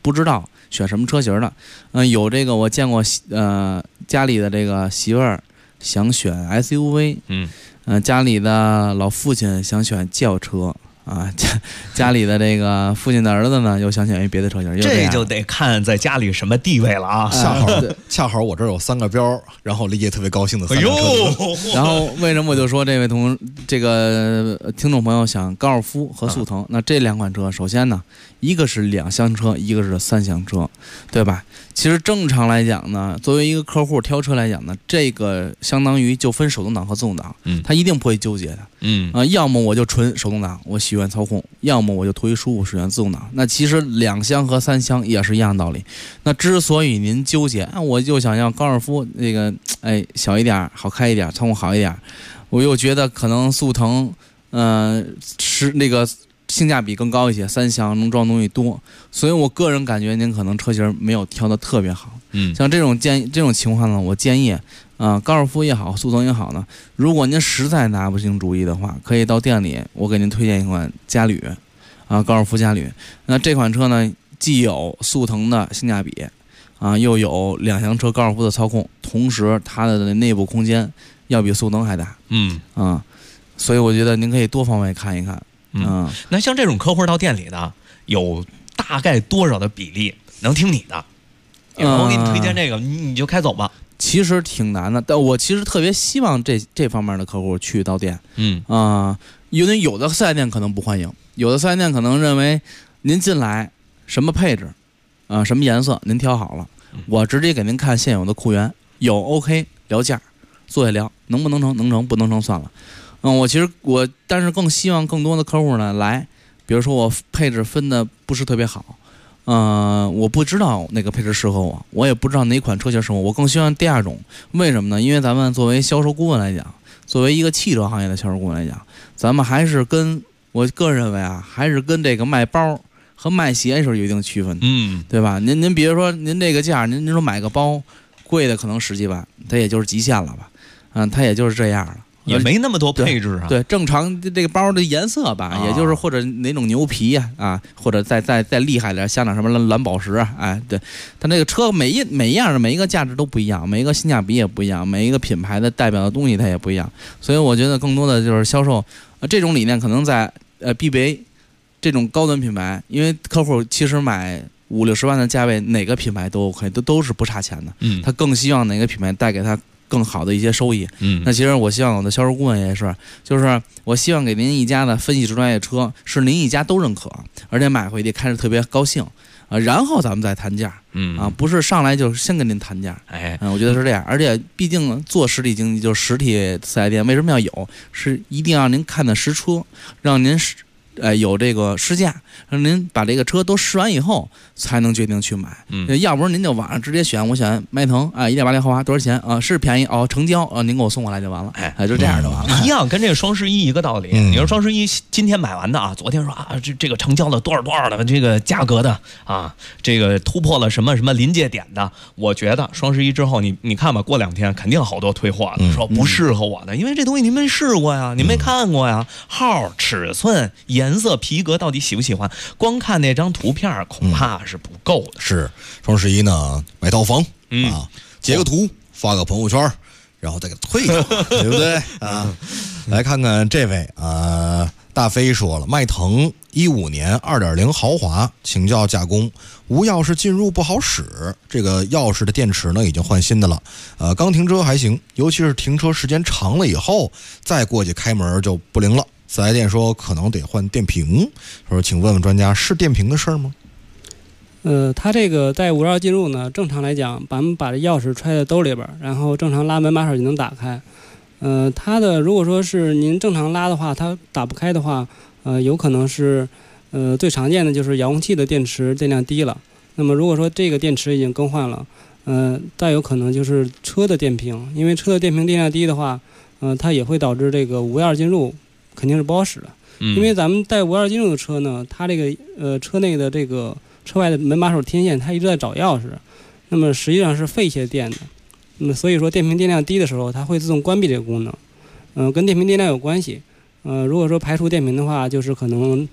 Speaker 20: 不知道选什么车型的。有这个我见过，家里的这个媳妇儿想选 SUV， 家里的老父亲想选轿车。家里的这个父亲的儿子呢，又想选一别的车型，
Speaker 4: 这就得看在家里什么地位了啊。
Speaker 8: 恰好我这儿有3个标，然后李姐特别高兴的3
Speaker 20: 辆车。然后为什么我就说这位这个听众朋友想高尔夫和速腾？那这2款车，首先呢，一个是2厢车，一个是3厢车，对吧？其实正常来讲呢，作为一个客户挑车来讲呢，这个相当于就分手动挡和自动挡，他一定不会纠结的。要么我就纯手动挡，我喜欢操控；要么我就图一舒服，喜欢自动挡。那其实2厢和3厢也是一样道理。那之所以您纠结，我就想要高尔夫那个，小一点，好开一点，操控好一点，我又觉得可能速腾，是那个性价比更高一些，3厢能装东西多，所以我个人感觉您可能车型没有挑得特别好。像这种情况呢，我建议高尔夫也好，速腾也好呢，如果您实在拿不清主意的话，可以到店里，我给您推荐一款嘉旅，高尔夫嘉旅。那这款车呢，既有速腾的性价比，又有2厢车高尔夫的操控，同时它的内部空间要比速腾还大。所以我觉得您可以多方位看一看。
Speaker 4: 那像这种客户到店里的，有大概多少的比例能听你的？我给你推荐这个，你就开走吧。
Speaker 20: 其实挺难的，但我其实特别希望这方面的客户去到店。因为有的4S店可能不欢迎，有的4S店可能认为您进来什么配置，什么颜色您挑好了，我直接给您看现有的库源，有 OK 聊价，坐下聊，能不能成？能成，不能成算了。但是更希望更多的客户呢来，比如说我配置分的不是特别好。我不知道哪个配置适合我，我也不知道哪款车型适合我，我更希望第2种。为什么呢？因为咱们作为销售顾问来讲，作为一个汽车行业的销售顾问来讲，咱们还是我个人认为还是跟这个卖包和卖鞋是有一定区分的，对吧？您比如说您这个价，您说买个包贵的可能10几万，它也就是极限了吧？它也就是这样了。
Speaker 4: 也没那么多配置啊。
Speaker 20: 对，正常这个包的颜色吧，也就是或者哪种牛皮呀，或者再厉害点，像点什么蓝宝石对，它那个车每一样的每一个价值都不一样，每一个性价比也不一样，每一个品牌的代表的东西它也不一样，所以我觉得更多的就是销售这种理念可能在BBA 这种高端品牌，因为客户其实买50-60万的价位，哪个品牌都 OK， 都是不差钱的。他更希望哪个品牌带给他更好的一些收益。那其实我希望我的销售顾问也是，就是我希望给您一家的分析师专业车是您一家都认可，而且买回去开着特别高兴然后咱们再谈价。不是上来就先跟您谈价。我觉得是这样。而且毕竟做实体经济，就是实体4S店为什么要有，是一定让您看的实车，让您有这个试驾，让您把这个车都试完以后才能决定去买。要不然您就网上直接选，我选迈腾1.8L豪华多少钱是便宜成交您给我送过来就完了。就这样就完了。
Speaker 4: 一样跟这个双11一个道理。你说双11今天买完的昨天说这个成交了多少的这个价格的这个突破了什么临界点的，我觉得双11之后你看吧，过2天肯定好多退货的，说不适合我的，因为这东西您没试过呀，您没看过呀，号、尺寸、颜色、皮革到底喜不喜欢，光看那张图片恐怕是不够的。
Speaker 8: 是双11呢，买套房截个图发个朋友圈，然后再给退掉，对不对来看看这位大飞说了，迈腾15年2.0豪华，请教加工，无钥匙进入不好使，这个钥匙的电池呢已经换新的了，刚停车还行，尤其是停车时间长了以后，再过去开门就不灵了。4S店说可能得换电瓶，说请问问专家，是电瓶的事儿吗？
Speaker 21: 它这个带无钥进入呢，正常来讲，咱们把这钥匙揣在兜里边，然后正常拉门把手就能打开。它的如果说是您正常拉的话，它打不开的话，有可能是最常见的就是遥控器的电池电量低了。那么如果说这个电池已经更换了，再有可能就是车的电瓶，因为车的电瓶电量低的话，它也会导致这个无钥进入肯定是不好使的。因为咱们带无钥进入的车呢，它这个车内的这个车外的门把手天线，它一直在找钥匙，那么实际上是费一些电的。那么所以说电瓶电量低的时候，它会自动关闭这个功能，跟电瓶电量有关系。如果说排除电瓶的话，就是可能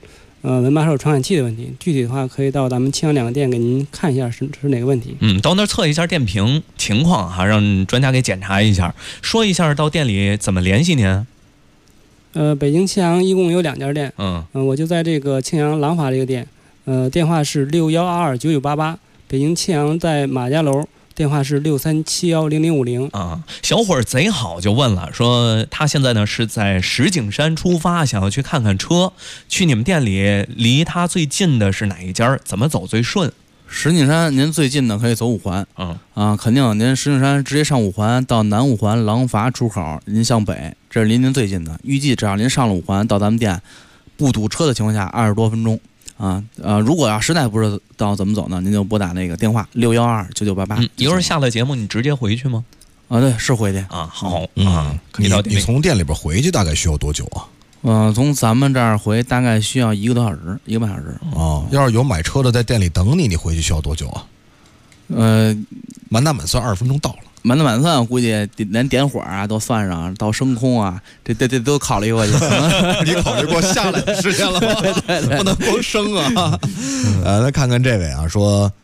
Speaker 21: 门把手传感器的问题。具体的话，可以到咱们庆阳两个店给您看一下是哪个问题。
Speaker 4: 到那儿测一下电瓶情况哈，让专家给检查一下，说一下到店里怎么联系您。
Speaker 21: 北京庆阳一共有2家店，我就在这个庆阳廊坊这个店，电话是61229988，北京庆阳在马家楼，电话是63710050
Speaker 4: 啊。小伙儿贼好，就问了，说他现在呢是在石景山出发，想要去看看车，去你们店里离他最近的是哪一家？怎么走最顺？
Speaker 20: 石景山您最近的可以走5环，肯定您石景山直接上5环到南5环廊坊出口，您向北，这是离您最近的。预计只要您上了5环到咱们店，不堵车的情况下20多分钟。如果要实在不知道怎么走呢，您就拨打那个电话61229988。
Speaker 4: 一会儿下了节目，你直接回去吗？
Speaker 20: 对，是回去
Speaker 4: 啊。好
Speaker 8: 可以到你从店里边回去大概需要多久啊？
Speaker 20: 从咱们这儿回大概需要1个多小时，1个半小时。
Speaker 8: 要是有买车的在店里等你，你回去需要多久啊？满打满算20分钟到了。
Speaker 20: 满打满算估计连点火啊都算上，到升空啊，这都考虑过去。
Speaker 8: 你考虑过下来的时间了吗？对，不能光升啊。来看看这位啊，说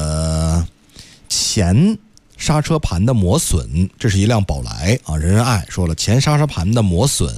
Speaker 8: 前刹车盘的磨损，这是一辆宝来啊。人爱说了，前刹车盘的磨损，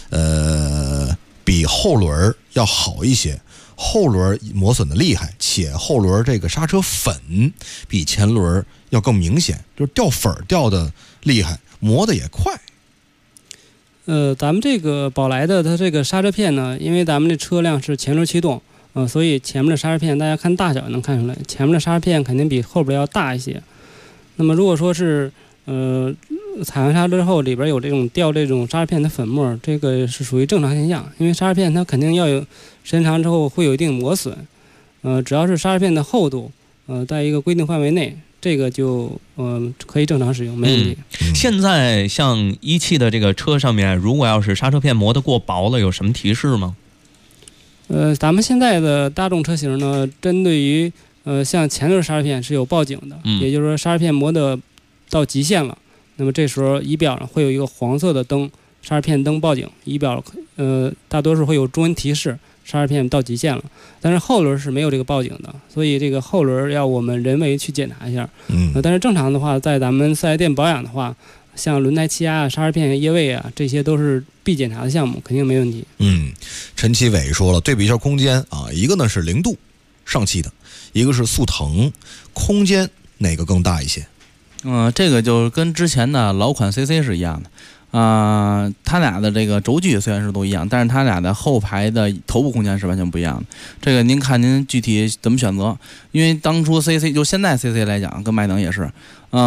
Speaker 8: 比后轮要好一些。后轮磨损的厉害，且后轮这个刹车粉比前轮要更明显，就是掉粉掉的厉害，磨的也快。
Speaker 21: 咱们这个宝来的它这个刹车片呢，因为咱们这车辆是前轮驱动，所以前面的刹车片大家看大小能看出来，前面的刹车片肯定比后边要大一些。那么如果说是踩完刹车之后里边有这种掉这种刹车片的粉末，这个是属于正常现象，因为刹车片它肯定要有时间长之后会有一定磨损，只要是刹车片的厚度在一个规定范围内，这个就可以正常使用，没问题。
Speaker 4: 现在像17的这个车上面，如果要是刹车片磨得过薄了，有什么提示吗？
Speaker 21: 咱们现在的大众车型呢，针对于像前轮刹车片是有报警的，也就是说刹车片磨得到极限了。那么这时候仪表上会有一个黄色的灯，刹车片灯报警，仪表大多数会有中文提示刹车片到极限了，但是后轮是没有这个报警的，所以这个后轮要我们人为去检查一下。但是正常的话，在咱们4S店保养的话，像轮胎气压啊、刹车片、液位啊，这些都是必检查的项目，肯定没问题。
Speaker 8: 陈其伟说了，对比一下空间啊，一个呢是0度上汽的，一个是速腾，空间哪个更大一些？
Speaker 20: 这个就跟之前的老款 CC 是一样的。它俩的这个轴距虽然是都一样，但是它俩的后排的头部空间是完全不一样的。这个您看您具体怎么选择，因为当初 CC 就现在 CC 来讲，跟迈腾也是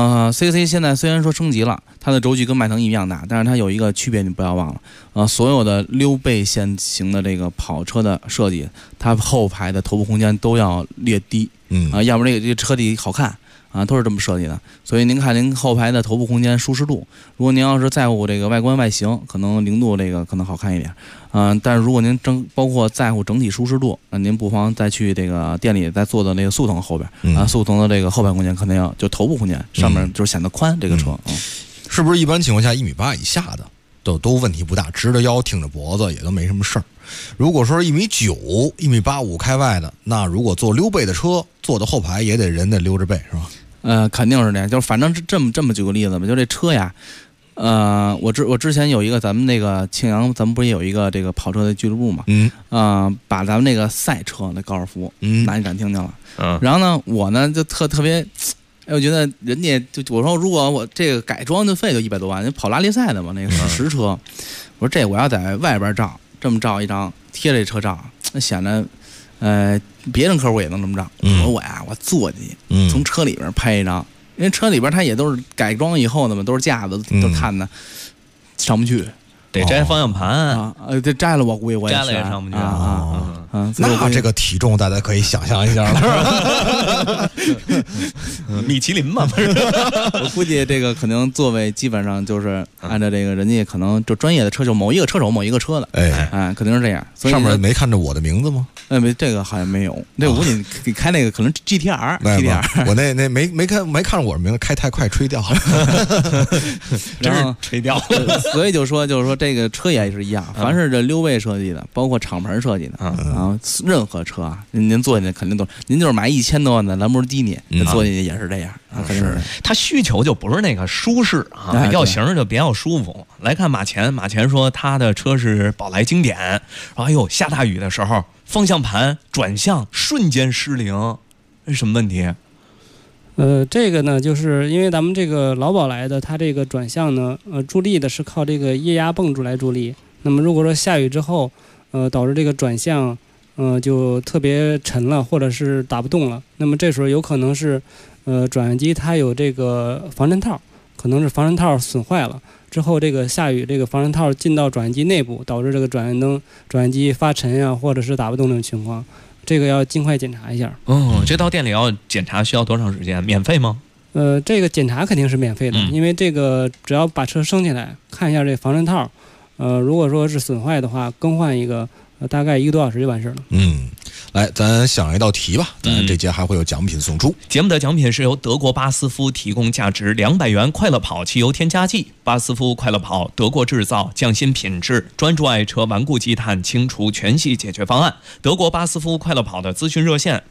Speaker 20: ，CC 现在虽然说升级了，它的轴距跟迈腾一样大，但是它有一个区别，你不要忘了，所有的溜背线型的这个跑车的设计，它后排的头部空间都要略低，要不然这个车体好看。都是这么设计的，所以您看您后排的头部空间舒适度，如果您要是在乎这个外观外形，可能0度这个可能好看一点，但是如果您包括在乎整体舒适度，那您不妨再去这个店里再坐的那个速腾后边，速腾的这个后排空间肯定要就头部空间上面就显得宽，这个车，
Speaker 8: 是不是一般情况下1.8米以下的都问题不大，直着腰挺着脖子也都没什么事儿。如果说1.9米、1.85米开外的，那如果坐溜背的车，坐的后排也得人得溜着背，是吧？
Speaker 20: 肯定是这样，就是反正这么举个例子吧，就这车呀，我之前有一个咱们那个庆阳，咱们不是也有一个这个跑车的俱乐部嘛，把咱们那个赛车那高尔夫，拿你展厅去了，然后呢，我呢就特别。我觉得人家就我说，如果我这个改装就费就100多万，跑拉力赛的嘛，那个实车，我说这我要在外边照，这么照一张，贴这车照，那显得别人客户也能这么照。我坐进去，从车里边拍一张，因为车里边它也都是改装以后的嘛，都是架子，都看的上不去。
Speaker 4: 得摘方向盘
Speaker 20: 这摘了我估计我也
Speaker 4: 摘了也上不去
Speaker 8: 那这个体重大家可以想象一下了，
Speaker 4: 米其林嘛，不是？
Speaker 20: 我估计这个可能座位基本上就是按照这个人家可能就专业的车手某一个车手某一个车的，肯定是这样。所以
Speaker 8: 上面没看着我的名字吗？
Speaker 20: 没，这个好像没有。那我估计你开那个可能 GTR，
Speaker 8: 我那没看着我的名字，开太快吹掉了，
Speaker 4: 真是吹掉了。
Speaker 20: 所以就是说这个车也是一样，凡是这溜背设计的，包括敞篷设计的啊，任何车啊，您坐进去肯定都，您就是买1000多万的兰博基尼，坐进去也是这样啊，肯定是。
Speaker 4: 他需求就不是那个舒适啊，要型就别要舒服。来看马前说他的车是宝来经典，哎呦，下大雨的时候方向盘转向瞬间失灵，这是什么问题？
Speaker 21: 这个呢，就是因为咱们这个老宝来的，它这个转向呢，助力的是靠这个液压泵来助力。那么如果说下雨之后，导致这个转向，就特别沉了，或者是打不动了，那么这时候有可能是，转向机它有这个防尘套，可能是防尘套损坏了之后，这个下雨这个防尘套进到转向机内部，导致这个转向机发沉啊，或者是打不动这种情况。这个要尽快检查一下。
Speaker 4: 这到店里要检查需要多长时间？免费吗？
Speaker 21: 这个检查肯定是免费的，因为这个只要把车升起来，看一下这防尘套，如果说是损坏的话，更换一个，大概1个多小时就完事了。
Speaker 8: 来，咱想一道题吧，咱这节还会有奖品送出。
Speaker 4: 节目的奖品是由德国巴斯夫提供价值200元快乐跑汽油添加剂。巴斯夫快乐跑，德国制造，匠心品质，专注爱车顽固积碳清除全系解决方案。德国巴斯夫快乐跑的咨询热线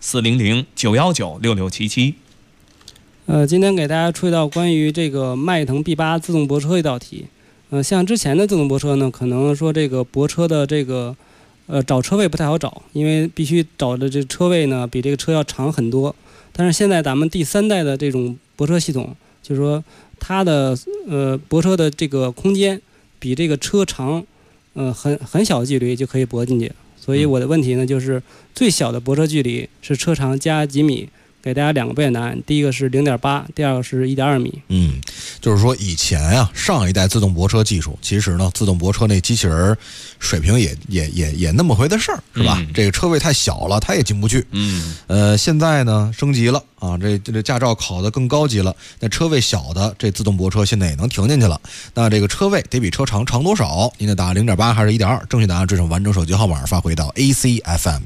Speaker 4: 400-919-6677。
Speaker 21: 今天给大家出一道关于这个迈腾 B8 自动泊车一道题。像之前的自动泊车呢，可能说这个泊车的这个找车位不太好找，因为必须找的这车位呢比这个车要长很多。但是现在咱们第3代的这种泊车系统，就是说它的泊车的这个空间比这个车长，很小的距离就可以泊进去。所以我的问题呢，就是最小的泊车距离是车长加几米。给大家2个备选答案，第一个是0.8，第二个是1.2米。
Speaker 8: 就是说以前啊，上一代自动泊车技术，其实呢，自动泊车那机器人水平也那么回的事儿，是吧？这个车位太小了，它也进不去。现在呢，升级了啊，这驾照考得更高级了，那车位小的这自动泊车现在也能停进去了。那这个车位得比车长多少？您得打0.8还是1.2？正确答案追上完整手机号码发回到 ACFM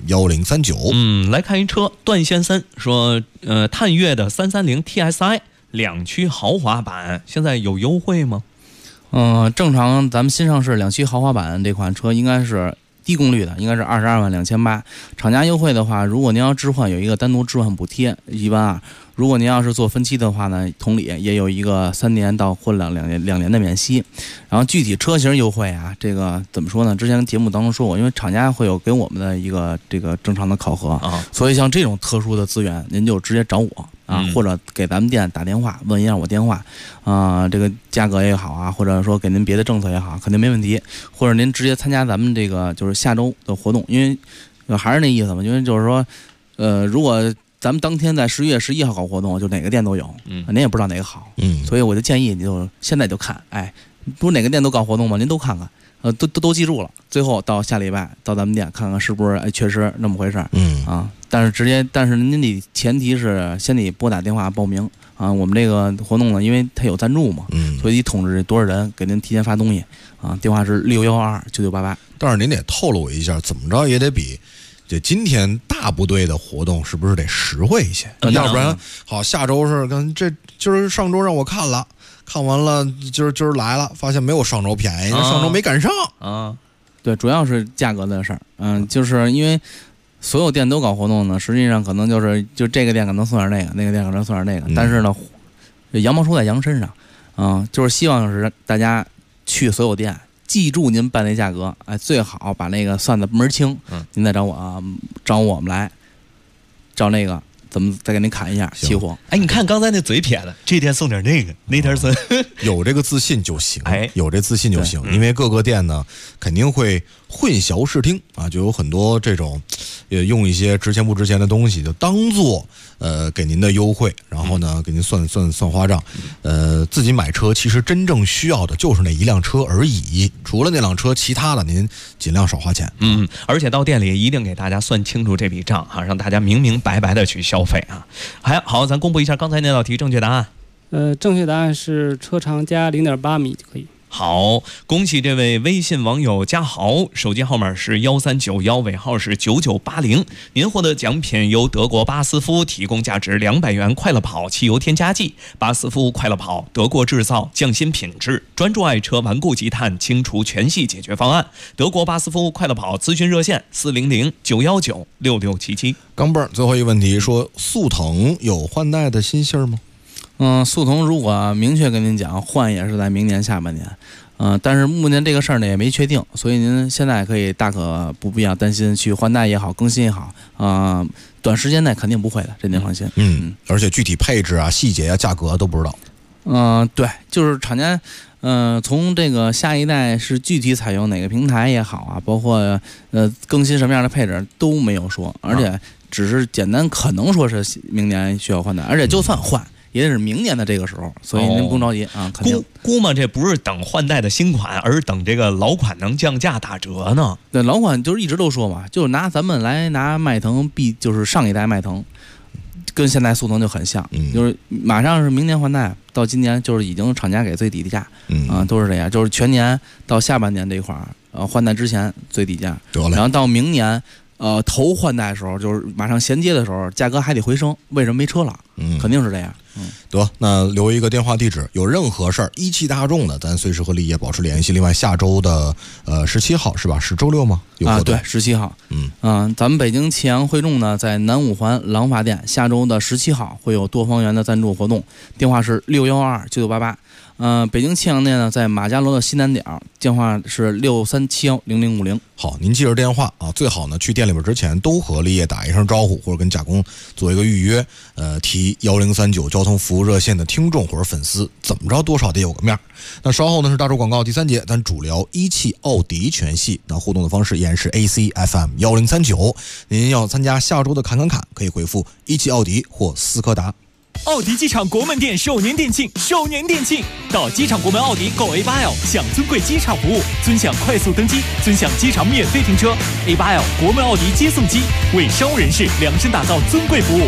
Speaker 8: 1039。
Speaker 4: 来看一车，段先生说。探岳的330 TSI 2驱豪华版现在有优惠吗？
Speaker 20: 正常咱们新上市2驱豪华版这款车应该是低功率的，应该是222800。厂家优惠的话，如果您要置换，有一个单独置换补贴。一般啊，如果您要是做分期的话呢，同理也有一个3年到或2年的免息。然后具体车型优惠啊，这个怎么说呢？之前节目当中说过，因为厂家会有给我们的一个这个正常的考核啊，所以像这种特殊的资源，您就直接找我啊，或者给咱们店打电话问一下我电话这个价格也好啊，或者说给您别的政策也好，肯定没问题。或者您直接参加咱们这个就是下周的活动，因为还是那意思嘛，因为就是说如果咱们当天在11月11号搞活动，就哪个店都有，您也不知道哪个好，所以我就建议你就现在就看，不是哪个店都搞活动吗？您都看看，都记住了，最后到下礼拜到咱们店看看是不是确实那么回事儿，但是您得前提是先得拨打电话报名啊。我们这个活动呢，因为它有赞助嘛，所以得通知多少人给您提前发东西啊。电话是6129988。
Speaker 8: 但是您得透露一下，怎么着也得比这今天大部队的活动是不是得实惠一些？要不然好，下周是跟这就是上周让我看了。看完了，今儿来了，发现没有上周便宜，上周没赶上
Speaker 20: 啊。对，主要是价格的事儿。就是因为所有店都搞活动呢，实际上可能就这个店可能送点那个，那个店可能送点那个，但是呢，羊毛出在羊身上就是希望是大家去所有店，记住您办那价格，最好把那个算得门清。您再找我们来，照那个。怎么再给您砍一下起火？
Speaker 4: 你看刚才那嘴撇的，这天送点那个，那天送，
Speaker 8: 有这个自信就行，有这自信就行。因为各个店呢肯定会混淆视听啊，就有很多这种用一些值钱不值钱的东西，就当做给您的优惠，然后呢给您算花账。自己买车其实真正需要的就是那一辆车而已，除了那辆车，其他的您尽量少花钱。
Speaker 4: 而且到店里一定给大家算清楚这笔账哈，让大家明明白白的去消费啊。好，咱公布一下刚才那道题正确答案。
Speaker 21: 正确答案是车长加0.8米就可以。
Speaker 4: 好，恭喜这位微信网友嘉豪，手机号码是1391，尾号是9980。您获得奖品由德国巴斯夫提供价值200元快乐跑汽油添加剂。巴斯夫快乐跑，德国制造，匠心品质，专注爱车，顽固积碳，清除全系解决方案。德国巴斯夫快乐跑咨询热线400-919-6677。
Speaker 8: 钢镚儿，最后一个问题，说速腾有换代的新信儿吗？
Speaker 20: 速腾如果明确跟您讲换也是在明年下半年，但是目前这个事儿呢也没确定，所以您现在可以大可不必要担心去换代也好，更新也好，短时间内肯定不会的，这您放心。
Speaker 8: 而且具体配置啊、细节啊、价格都不知道。
Speaker 20: 对，就是厂家，从这个下一代是具体采用哪个平台也好啊，包括更新什么样的配置都没有说，而且只是简单可能说是明年需要换代，而且就算换。也得是明年的这个时候，所以您不用着急啊。
Speaker 4: 估摸这不是等换代的新款，而是等这个老款能降价打折呢。
Speaker 20: 对，老款就是一直都说嘛，就是咱们来拿迈腾就是上一代迈腾，跟现在速腾就很像，就是马上是明年换代，到今年就是已经厂家给最低的价，都是这样，就是全年到下半年这一块换代之前最低价，然后到明年。头换代的时候，就是马上衔接的时候，价格还得回升。为什么没车了？肯定是这样。
Speaker 8: 得，那留一个电话地址，有任何事儿，一汽大众的，咱随时和立业保持联系。另外，下周的17号是吧？是周六吗？有活动
Speaker 20: 对，17号。咱们北京启阳汇众呢，在南五环廊坊店，下周的17号会有多方源的赞助活动，电话是6129988。北京启阳店呢，在马家楼的西南点，电话是63710050。
Speaker 8: 好，您记着电话啊，最好呢去店里边之前都和立业打一声招呼，或者跟贾工做一个预约。提1039交通服务热线的听众或者粉丝，怎么着多少得有个面。那稍后呢是大洲广告第3节，咱主聊一汽奥迪全系。那互动的方式依然是 ACFM 1039。您要参加下周的侃，可以回复一汽奥迪或斯柯达。
Speaker 15: 奥迪机场国门店首年店庆，到机场国门奥迪购 A8L， 享尊贵机场服务，尊享快速登机，尊享机场免费停车。A8L 国门奥迪接送机，为商务人士量身打造尊贵服务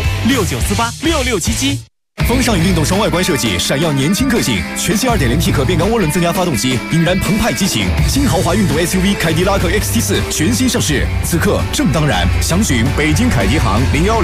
Speaker 15: ，69486677。
Speaker 12: 风尚运动双外观设计，闪耀年轻个性。全新 2.0T 可变缸涡轮增压发动机，引燃澎湃激情。新豪华运动 SUV 凯迪拉克 XT4 全新上市，此刻正当然。详询北京凯迪行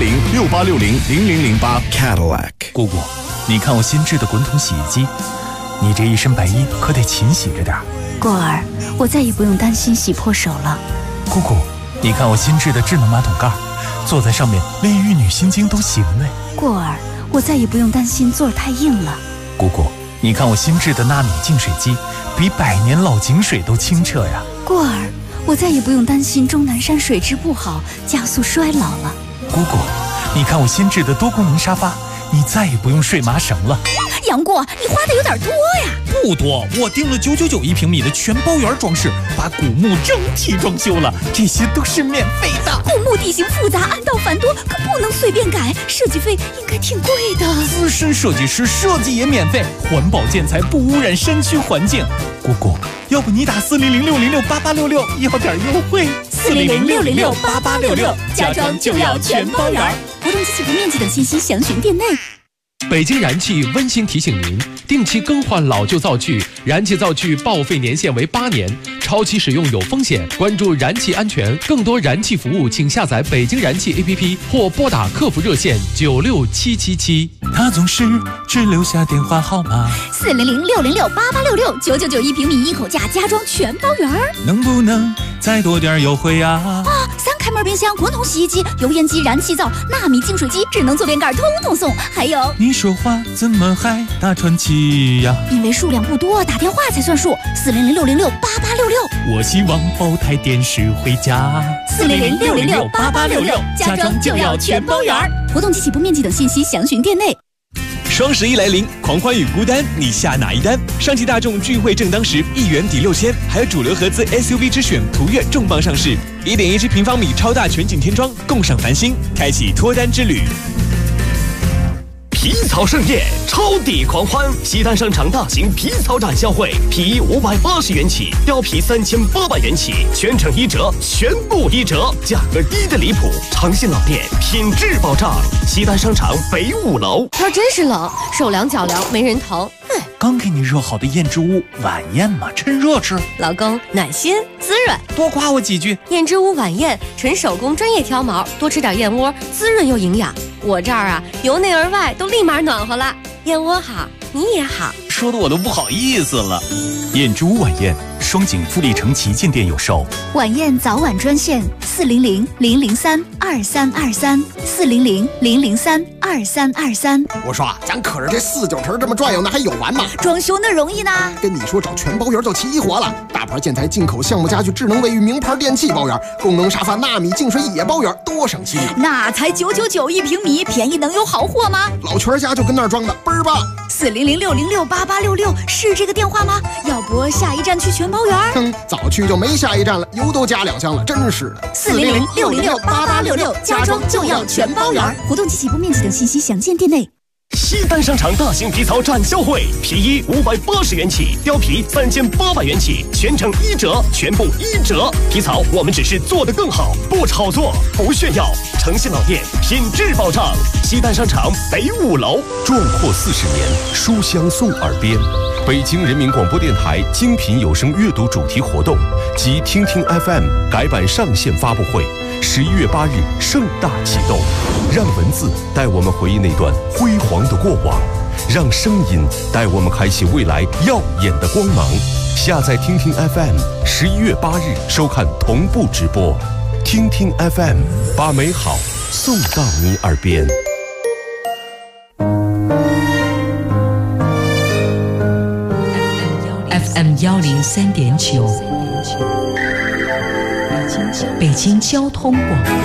Speaker 12: 01068600008 Cadillac。
Speaker 16: 姑姑，你看我新制的滚筒洗衣机，你这一身白衣可得勤洗着点。
Speaker 14: 过儿，我再也不用担心洗破手了。
Speaker 16: 姑姑，你看我新制的智能马桶盖，坐在上面连玉女心经都行嘞。
Speaker 14: 过儿，我再也不用担心座儿太硬了。
Speaker 16: 姑姑，你看我新制的纳米净水机，比100年老井水都清澈呀。
Speaker 14: 过儿，我再也不用担心终南山水质不好，加速衰老了。
Speaker 16: 姑姑，你看我新制的多功能沙发，你再也不用睡麻绳了。
Speaker 14: 杨过，你花的有点多呀。
Speaker 17: 不多，我订了9991平米的全包圆装饰，把古墓整体装修了，这些都是免费的。
Speaker 14: 古墓地形复杂，暗道繁多，可不能随便改，设计费应该挺贵的。
Speaker 17: 资深设计师设计也免费，环保建材不污染山区环境。姑姑，要不你打400668866要点优惠。
Speaker 14: 400668866，家装就要全包圆。活动机器和面积等信息详询店内。
Speaker 5: 北京燃气温馨提醒您，定期更换老旧灶具，燃气灶具报废年限为8年，超期使用有风险。关注燃气安全，更多燃气服务请下载北京燃气 APP 或拨打客服热线96777。
Speaker 16: 他总是只留下电话号码
Speaker 14: 40066008866，9991平米一口价，家装全包圆。
Speaker 16: 能不能再多点优惠啊
Speaker 14: 3开门冰箱、滚筒洗衣机、油烟机、燃气灶、纳米净水机、智能坐便盖，通通送。还有，
Speaker 16: 你说话怎么还大喘气呀？
Speaker 14: 因为数量不多，打电话才算数。40066008866。
Speaker 16: 我希望包台电视回家。
Speaker 14: 40066008866，家装就要全包圆。活动及起步面积等信息详询店内。
Speaker 15: 双11来临，狂欢与孤单，你下哪一单？上汽大众聚会正当时，1元抵6000，还有主流合资 SUV 之选途岳重磅上市，1.17平方米超大全景天窗，共赏繁星，开启脱单之旅。
Speaker 10: 皮草盛宴，超抵狂欢！西单商场大型皮草展销会，皮衣580元起，貂皮3800元起，全程1折，全部1折，价格低的离谱。诚信老店，品质保障。西单商场北5楼。
Speaker 22: 天真是冷，手凉脚凉没人疼。
Speaker 17: 刚给你热好的燕之屋晚宴嘛，趁热吃。
Speaker 22: 老公，暖心滋润，
Speaker 17: 多夸我几句。
Speaker 22: 燕之屋晚宴，纯手工专业挑毛，多吃点燕窝，滋润又营养。我这儿啊，由内而外都立马暖和了。燕窝好，你也好，
Speaker 17: 说的我都不好意思了。
Speaker 16: 燕之屋晚宴，双井富力城旗舰店有售。
Speaker 14: 晚宴早晚专线400-003-2323，400-003-2323。
Speaker 23: 我说啊，咱可是这4-9成这么转悠呢，还有完吗？
Speaker 14: 装修那容易呢？
Speaker 23: 跟你说，找全包圆就齐活了。大牌建材、进口项目家具、智能卫浴、名牌电器包圆，功能沙发、纳米净水也包圆，多省心啊！
Speaker 14: 那才999一平米，便宜能有好货吗？
Speaker 23: 老全家就跟那儿装的，倍儿棒。
Speaker 14: 400-606-8866是这个电话吗？要不下一站去全包圆？
Speaker 23: 早去就没下一站了，油都加2箱了，真是的。
Speaker 14: 400-606-8866，家装就要全包圆。活动及起步面积等信息详见店内。
Speaker 10: 西单商场大型皮草展销会，皮衣580元起，貂皮3800元起，全程1折，全部1折。皮草我们只是做得更好，不炒作，不炫耀。诚信老店，品质保障。西单商场北5楼。
Speaker 3: 壮阔40年，书香送耳边。北京人民广播电台精品有声阅读主题活动及听听 FM 改版上线发布会，11月8日盛大启动。让文字带我们回忆那段辉煌的过往，让声音带我们开启未来耀眼的光芒。下载听听 FM，11月8日收看同步直播。听听 FM， 把美好送到你耳边。
Speaker 2: FM 103.9，北京交通广播，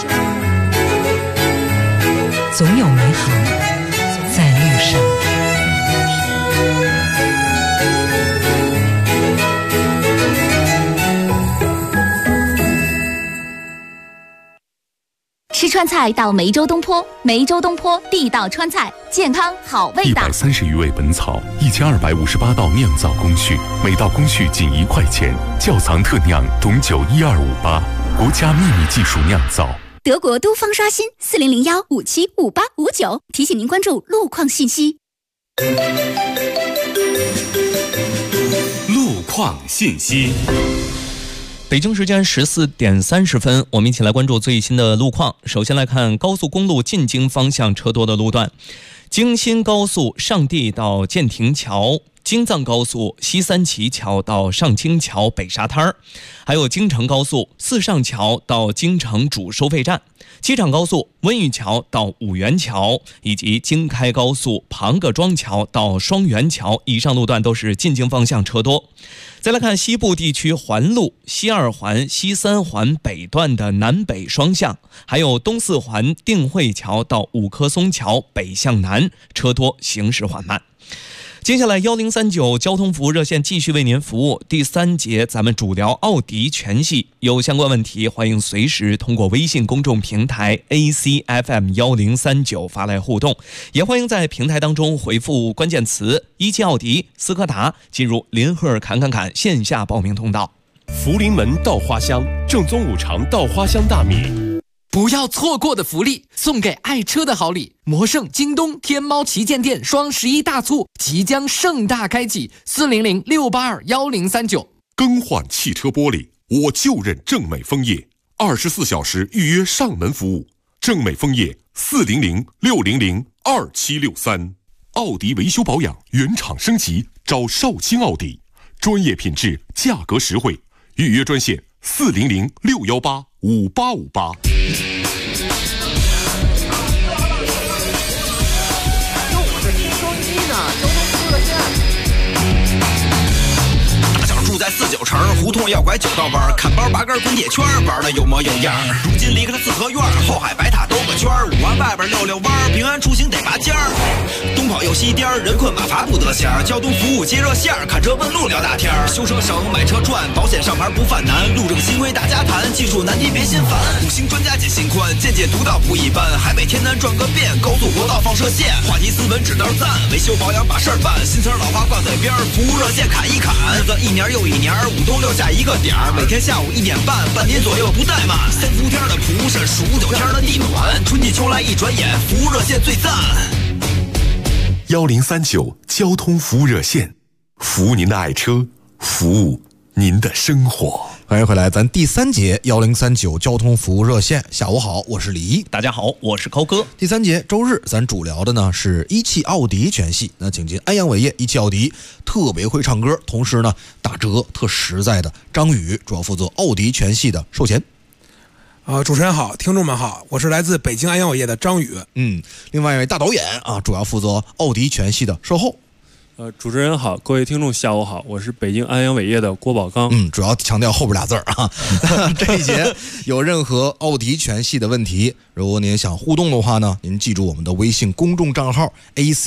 Speaker 2: 总有美好在路上。
Speaker 14: 吃川菜到梅州东坡，梅州东坡地道川菜，健康好味道。
Speaker 1: 130余味本草，1258道酿造工序，每道工序仅1块钱，窖藏特酿董酒12588，国家秘密技术酿造。
Speaker 14: 德国都方刷新40015755859，提醒您关注路况信息。
Speaker 3: 路况信息。
Speaker 4: 北京时间14点30分，我们一起来关注最新的路况。首先来看高速公路进京方向车多的路段，京新高速上地到建亭桥，京藏高速西三旗桥到上清桥北沙滩儿，还有京承高速四上桥到京承主收费站，机场高速温榆桥到五元桥，以及京开高速庞各庄桥到双元桥，以上路段都是进京方向车多。再来看西部地区环路西2环、西3环北段的南北双向，还有东4环定慧桥到五棵松桥北向南，车多行驶缓慢。接下来1039交通服务热线继续为您服务。第3节咱们主聊奥迪全系，有相关问题欢迎随时通过微信公众平台 ACFM1039 发来互动，也欢迎在平台当中回复关键词一汽奥迪、斯柯达，进入林赫侃线下报名通道。
Speaker 3: 福临门稻花香，正宗5常稻花香大米。
Speaker 6: 不要错过的福利，送给爱车的好礼！魔圣、京东、天猫旗舰店双11大促即将盛大开启，400-682-1039。
Speaker 3: 更换汽车玻璃，我就认正美枫叶，24小时预约上门服务。正美枫叶400-600-2763。奥迪维修保养原厂升级，找少卿奥迪，专业品质，价格实惠。预约专线400-618-5858。
Speaker 7: 住在49城，胡同要拐9道弯，看包拔根滚铁圈，玩的有模有样。如今离开了四合院，后海白塔兜个圈，5环外边溜溜弯，平安出行得拔尖儿。东跑又西颠，人困马乏不得闲，交通服务接热线，看车问路聊大天，修车省买车赚，保险上牌不犯难，路政新规大家谈，技术难题别心烦。5星专家解心宽，见解独到不一般，海北天南转个遍，高速国道放射线，话题斯文指道赞，维修保养把事儿办，新词老话挂嘴边，服务热线砍一砍，日子一年又一年，5东6下一个点儿，每天下午1点半，半年左右不怠慢。3伏天的蒲扇，数9天的地暖，春季秋来一转眼，服务热线最赞。
Speaker 1: 1039交通服务热线，服务您的爱车，服务您的生活。
Speaker 8: 欢迎回来，咱第3节1039交通服务热线。下午好，我是李一。
Speaker 4: 大家好，我是高哥。
Speaker 8: 第3节周日，咱主聊的呢是一汽奥迪全系。那请进安阳伟业一汽奥迪特别会唱歌，同时呢打折特实在的张宇，主要负责奥迪全系的售前。
Speaker 9: 主持人好，听众们好，我是来自北京安阳伟业的张宇。
Speaker 8: 另外一位大导演啊，主要负责奥迪全系的售后。
Speaker 13: 主持人好，各位听众下午好，我是北京安阳伟业的郭宝刚。
Speaker 8: 主要强调后边俩字啊。这一节有任何奥迪全系的问题，如果您想互动的话呢，您记住我们的微信公众账号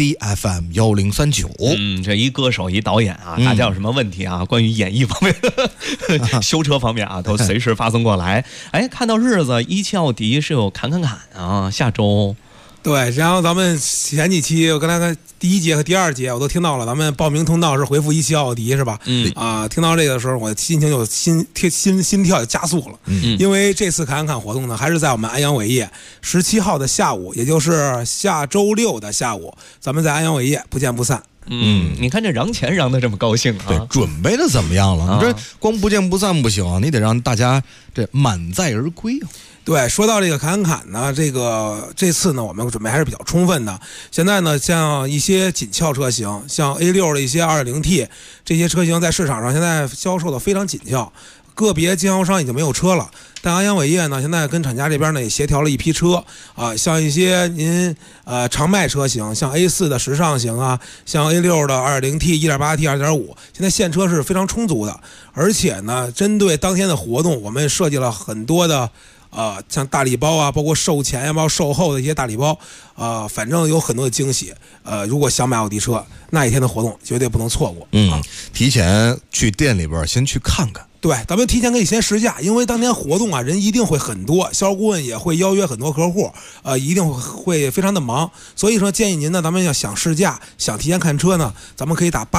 Speaker 8: ACFM1039。
Speaker 4: 这一歌手一导演啊，大家有什么问题啊？关于演艺方面的、修车方面啊，都随时发送过来。哎，看到日子，一汽奥迪是有侃啊，下周。
Speaker 9: 对，然后咱们前几期我刚才第1节和第2节我都听到了，咱们报名通道是回复一汽奥迪是吧？听到这个的时候，我心情就心跳就加速了。因为这次侃活动呢，还是在我们安阳伟业17号的下午，也就是下周6的下午，咱们在安阳伟业不见不散。
Speaker 4: 你看这嚷钱嚷得这么高兴啊！
Speaker 8: 对，准备的怎么样了？你这光不见不散不行啊，你得让大家这满载而归啊。
Speaker 9: 对，说到这个侃呢，这次呢，我们准备还是比较充分的。现在呢，像一些紧俏车型，像 A6 的一些 2.0T 这些车型，在市场上现在销售的非常紧俏，个别经销商已经没有车了。但安阳伟业呢，现在跟厂家这边呢也协调了一批车啊，像一些您常卖车型，像 A4 的时尚型啊，像 A6 的 2.0T、1.8T、2.5，现在现车是非常充足的。而且呢，针对当天的活动，我们设计了很多的。像大礼包啊，包括售前呀，包括售后的一些大礼包，反正有很多的惊喜。如果想买奥迪车，那一天的活动绝对不能错过。
Speaker 8: 提前去店里边先去看看。
Speaker 9: 对，咱们提前可以先试驾，因为当天活动啊，人一定会很多，销售顾问也会邀约很多客户，一定会非常的忙。所以说，建议您呢，咱们要想试驾，想提前看车呢，咱们可以打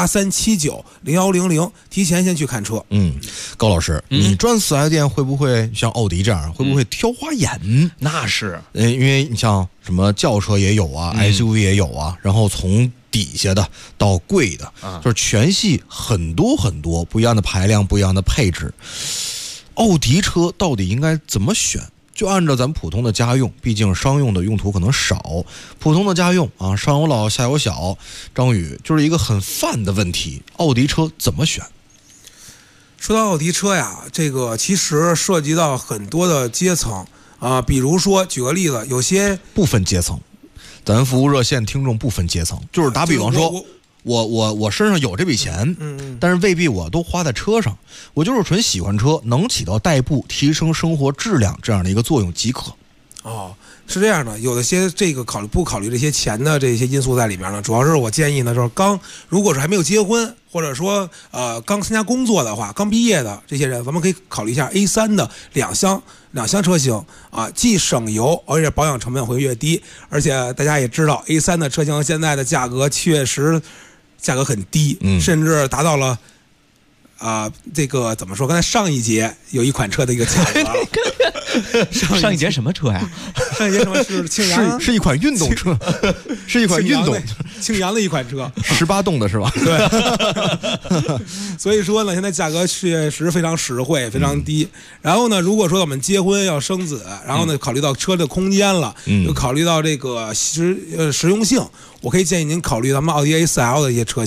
Speaker 9: 83790100，提前先去看车。
Speaker 8: 高老师，你转4S店会不会像奥迪这样，会不会挑花眼？
Speaker 4: 那是，
Speaker 8: 因为你像什么轿车也有啊，SUV 也有啊，然后从底下的到贵的，就是全系很多不一样的排量，不一样的配置。奥迪车到底应该怎么选？就按照咱普通的家用，毕竟商用的用途可能少，普通的家用啊，上有老下有小，张宇就是一个很泛的问题。奥迪车怎么选？
Speaker 9: 说到奥迪车呀，这个其实涉及到很多的阶层啊，比如说举个例子，有些
Speaker 8: 不分阶层。咱服务热线听众不分阶层，就是打比方说，我身上有这笔钱，但是未必我都花在车上，我就是纯喜欢车，能起到代步、提升生活质量这样的一个作用即可。
Speaker 9: 是这样的，有的些这个不考虑这些钱的这些因素在里边呢，主要是我建议呢，就是如果是还没有结婚，或者说刚参加工作的话，刚毕业的这些人，咱们可以考虑一下 A3 的两厢车型啊，既省油，而且保养成本会越低，而且大家也知道 A3 的车型现在的价格确实价格很低，甚至达到了这个怎么说？刚才上一节有一款车的一个价格。
Speaker 4: 上一节什么车呀？
Speaker 9: 上一节什么是庆阳？
Speaker 8: 是一款运动车，是一款运动
Speaker 9: 庆阳的一款车
Speaker 8: ，18动的是吧？
Speaker 9: 对。所以说呢，现在价格确实非常实惠，非常低。然后呢，如果说我们结婚要生子，然后呢，考虑到车的空间了，又考虑到这个实用性，我可以建议您考虑咱们奥迪 A4L 的一些车型。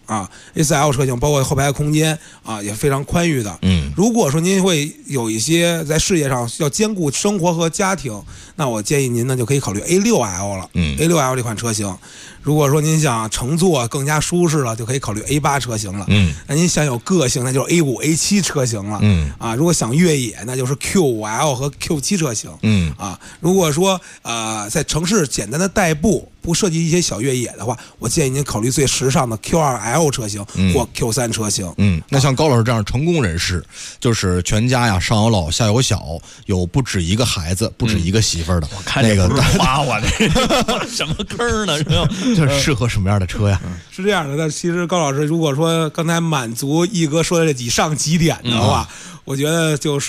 Speaker 9: 啊 ，A4L 车型包括后排空间啊也非常宽裕的。如果说您会有一些在事业上要兼顾生活和家庭，那我建议您呢就可以考虑 A6L 了。A6L 这款车型，如果说您想乘坐更加舒适了，就可以考虑 A8 车型了。那您想有个性，那就是 A5、A7 车型了。如果想越野，那就是 Q5L 和 Q7 车型。如果说在城市简单的代步，不涉及一些小越野的话，我建议您考虑最时尚的 Q2L 车型或 Q3 车型。
Speaker 8: 那像高老师这样成功人士，就是全家呀上有老下有小，有不止一个孩子，不止一个媳妇儿的。
Speaker 4: 我看那个夸我的什么坑呢？
Speaker 8: 这适合什么样的车呀？
Speaker 9: 是这样的，但其实高老师如果说刚才满足一哥说的这以上几点的话，我觉得就是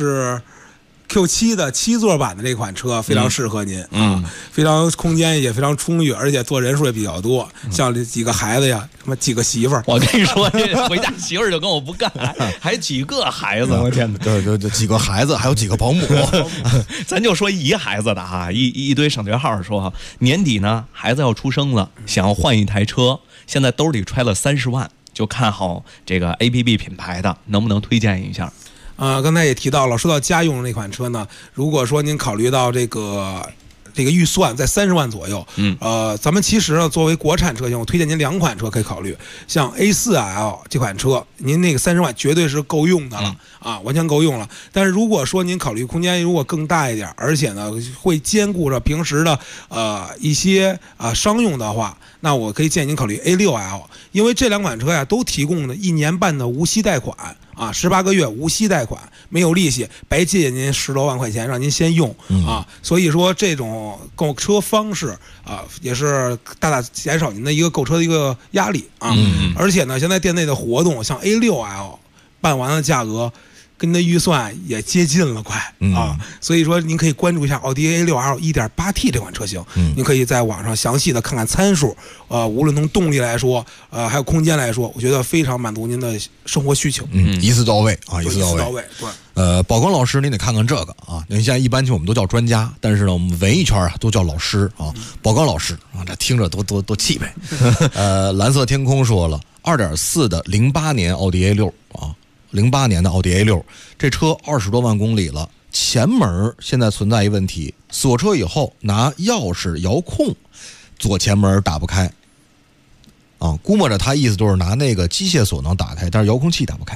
Speaker 9: 。Q7 的7座版的这款车非常适合您非常空间也非常充裕，而且坐人数也比较多，像这几个孩子呀，什么几个媳妇儿，
Speaker 4: 我跟你说，回家媳妇儿就跟我不干，还几个孩子，我天哪，
Speaker 8: 对，几个孩子，还有几个保姆，
Speaker 4: 咱就说一孩子的哈，一堆省略号说，年底呢孩子要出生了，想要换一台车，现在兜里揣了30万，就看好这个 ABB 品牌的，能不能推荐一下？
Speaker 9: 刚才也提到了，说到家用那款车呢，如果说您考虑到这个预算在30万左右，咱们其实呢作为国产车型，我推荐您2款车可以考虑，像 A4L 这款车，您那个30万绝对是够用的了完全够用了。但是如果说您考虑空间如果更大一点，而且呢会兼顾着平时的一些商用的话，那我可以建议您考虑 A6L， 因为这2款车呀都提供的1年半的无息贷款。18个月无息贷款，没有利息，白借您10多万块钱让您先用所以说这种购车方式也是大大减少您的一个购车的一个压力而且呢，现在店内的活动像 A6L 办完的价格。跟您的预算也接近了，快所以说您可以关注一下奥迪 A6L 1.8T 这款车型，您可以在网上详细的看看参数，无论从动力来说，还有空间来说，我觉得非常满足您的生活需求，
Speaker 8: 一次到位一次到
Speaker 9: 位，
Speaker 8: 对。宝光老师，您得看看这个您现在一般我们都叫专家，但是呢，我们文艺圈都叫老师宝光老师这听着多气派。蓝色天空说了，2.4的08年奥迪 A6 08年的奥迪 A6， 这车20多万公里了，前门现在存在一问题，锁车以后拿钥匙遥控左前门打不开估摸着他意思就是拿那个机械锁能打开，但是遥控器打不开。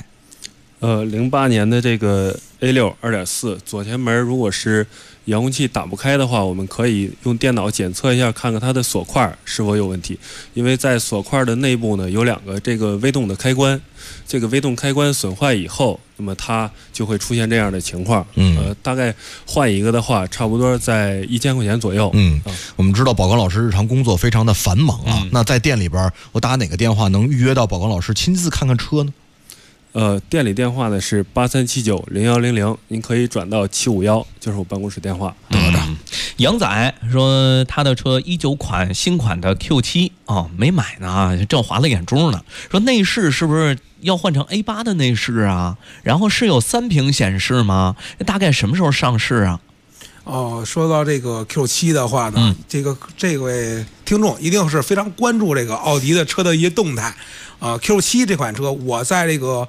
Speaker 13: 08年的这个 A6 2.4左前门，如果是遥控器打不开的话，我们可以用电脑检测一下，看看它的锁块是否有问题。因为在锁块的内部呢，有2个这个微动的开关，这个微动开关损坏以后，那么它就会出现这样的情况。大概换一个的话，差不多在1000块钱左右。
Speaker 8: 我们知道宝光老师日常工作非常的繁忙那在店里边，我打哪个电话能预约到宝光老师亲自看看车呢？
Speaker 13: 店里电话呢是83790100，您可以转到751，就是我办公室电话。
Speaker 4: 杨仔说他的车19款新款的 Q7 没买呢正划了眼珠呢，说内饰是不是要换成 A8 的内饰啊？然后是有3屏显示吗？大概什么时候上市啊？
Speaker 9: 说到这个 Q7 的话呢，这位听众一定是非常关注这个奥迪的车的一些动态Q7 这款车，我在这个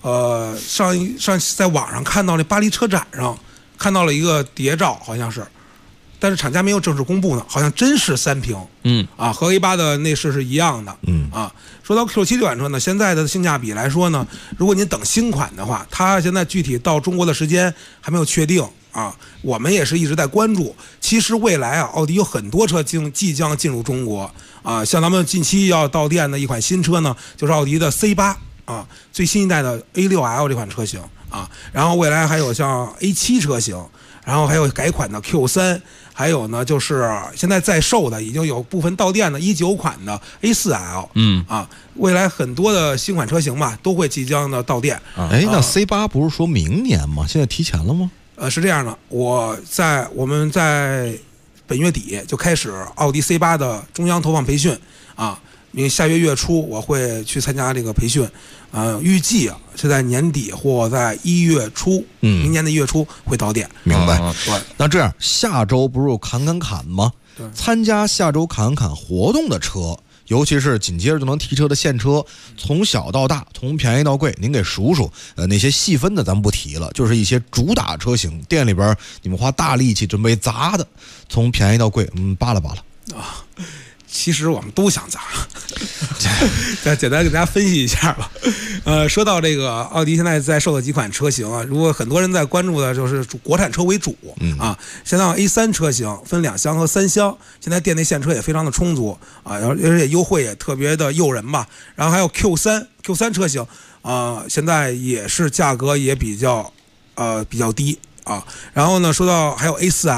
Speaker 9: 在网上看到那巴黎车展上看到了一个谍照，好像是，但是厂家没有正式公布呢，好像真是3屏和 A8 的内饰是一样的说到 Q7 这款车呢，现在的性价比来说呢，如果您等新款的话，它现在具体到中国的时间还没有确定我们也是一直在关注。其实未来奥迪有很多车即将进入中国像咱们近期要到店的一款新车呢，就是奥迪的 C8最新一代的 A6L 这款车型然后未来还有像 A7 车型，然后还有改款的 Q3， 还有呢就是现在在售的已经有部分到店的19款的 A4L， 未来很多的新款车型嘛都会即将的到店。
Speaker 8: 那 C8 不是说明年吗？现在提前了吗？
Speaker 9: 是这样的，我们在本月底就开始奥迪 C8 的中央投放培训因为下月初我会去参加这个培训预计是在年底或在1月初明年的1月初会到店。
Speaker 8: 明白对。那这样下周不是有侃侃侃吗？参加下周侃侃活动的车尤其是紧接着就能提车的现车，从小到大，从便宜到贵，您给数数。那些细分的咱们不提了，就是一些主打车型，店里边你们花大力气准备砸的，从便宜到贵，扒拉扒拉
Speaker 9: 啊。其实我们都想砸，再简单给大家分析一下吧。说到这个奥迪现在在售的几款车型啊，如果很多人在关注的就是国产车为主啊。现在 A3 车型分2厢和3厢，现在店内现车也非常的充足啊，而且优惠也特别的诱人吧。然后还有 Q3 车型现在也是价格也比较低啊。然后呢，说到还有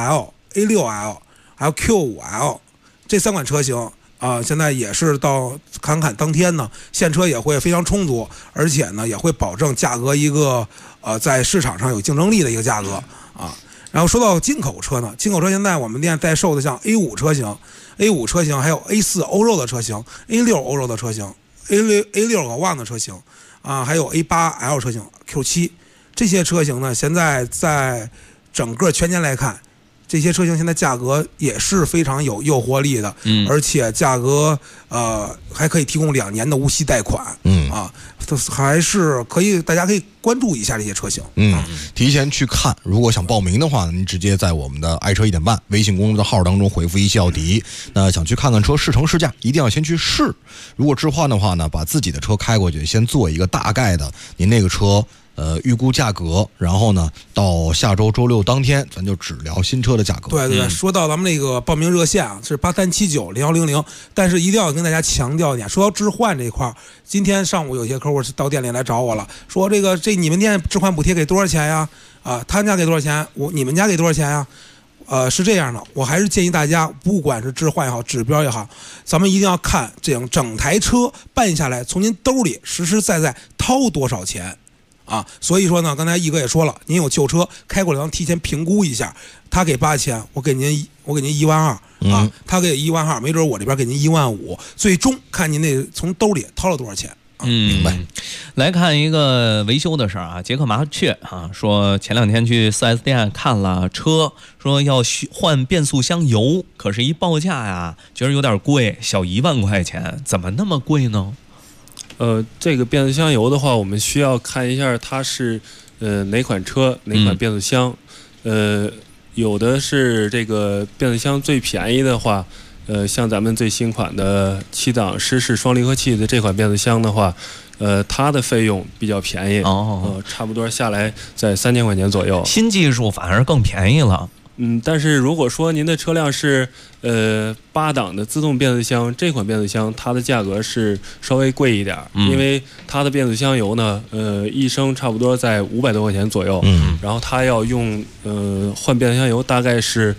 Speaker 9: A4L、A6L 还有 Q5L。这3款车型现在也是到侃当天呢，现车也会非常充足，而且呢也会保证价格一个在市场上有竞争力的一个价格啊。然后说到进口车呢，进口车现在我们店在售的像 A5 车型还有 A4 欧肉的车型、A6 欧肉的车型、A6 额旺的车型还有 A8L 车型、Q7 这些车型呢，现在在整个全年来看。这些车型现在价格也是非常有诱惑力的，而且价格还可以提供2年的无息贷款，还是可以，大家可以关注一下这些车型，
Speaker 8: 提前去看。如果想报名的话，您直接在我们的爱车1点半微信公众号当中回复一汽奥迪。那想去看看车试乘试驾，一定要先去试。如果置换的话呢，把自己的车开过去，先做一个大概的您那个车。预估价格，然后呢，到下周周六当天，咱就只聊新车的价格。
Speaker 9: 对，说到咱们那个报名热线是83790100，但是一定要跟大家强调一点，说到置换这一块，今天上午有些客户到店里来找我了，说这你们店置换补贴给多少钱呀？他家给多少钱？你们家给多少钱呀？是这样的，我还是建议大家，不管是置换也好，指标也好，咱们一定要看这样整台车办下来，从您兜里实实在在掏多少钱。所以说呢，刚才一哥也说了，您有旧车开过来，咱提前评估一下，他给8000，我给您12000他给12000，没准我这边给您15000，最终看您那从兜里掏了多少钱。
Speaker 8: 明白。
Speaker 4: 来看一个维修的事儿杰克麻雀说前2天去 4S 店看了车，说要换变速箱油，可是一报价呀，觉得有点贵，小1万块钱，怎么那么贵呢？
Speaker 13: 这个变速箱油的话，我们需要看一下它是哪款车哪款变速箱。有的是这个变速箱最便宜的话，像咱们最新款的7档湿式双离合器的这款变速箱的话，它的费用比较便宜，差不多下来在3000块钱左右。
Speaker 4: 新技术反而更便宜了。
Speaker 13: 但是如果说您的车辆是8档的自动变速箱，这款变速箱它的价格是稍微贵一点，因为它的变速箱油呢，1升差不多在500多块钱左右，然后它要用换变速箱油大概是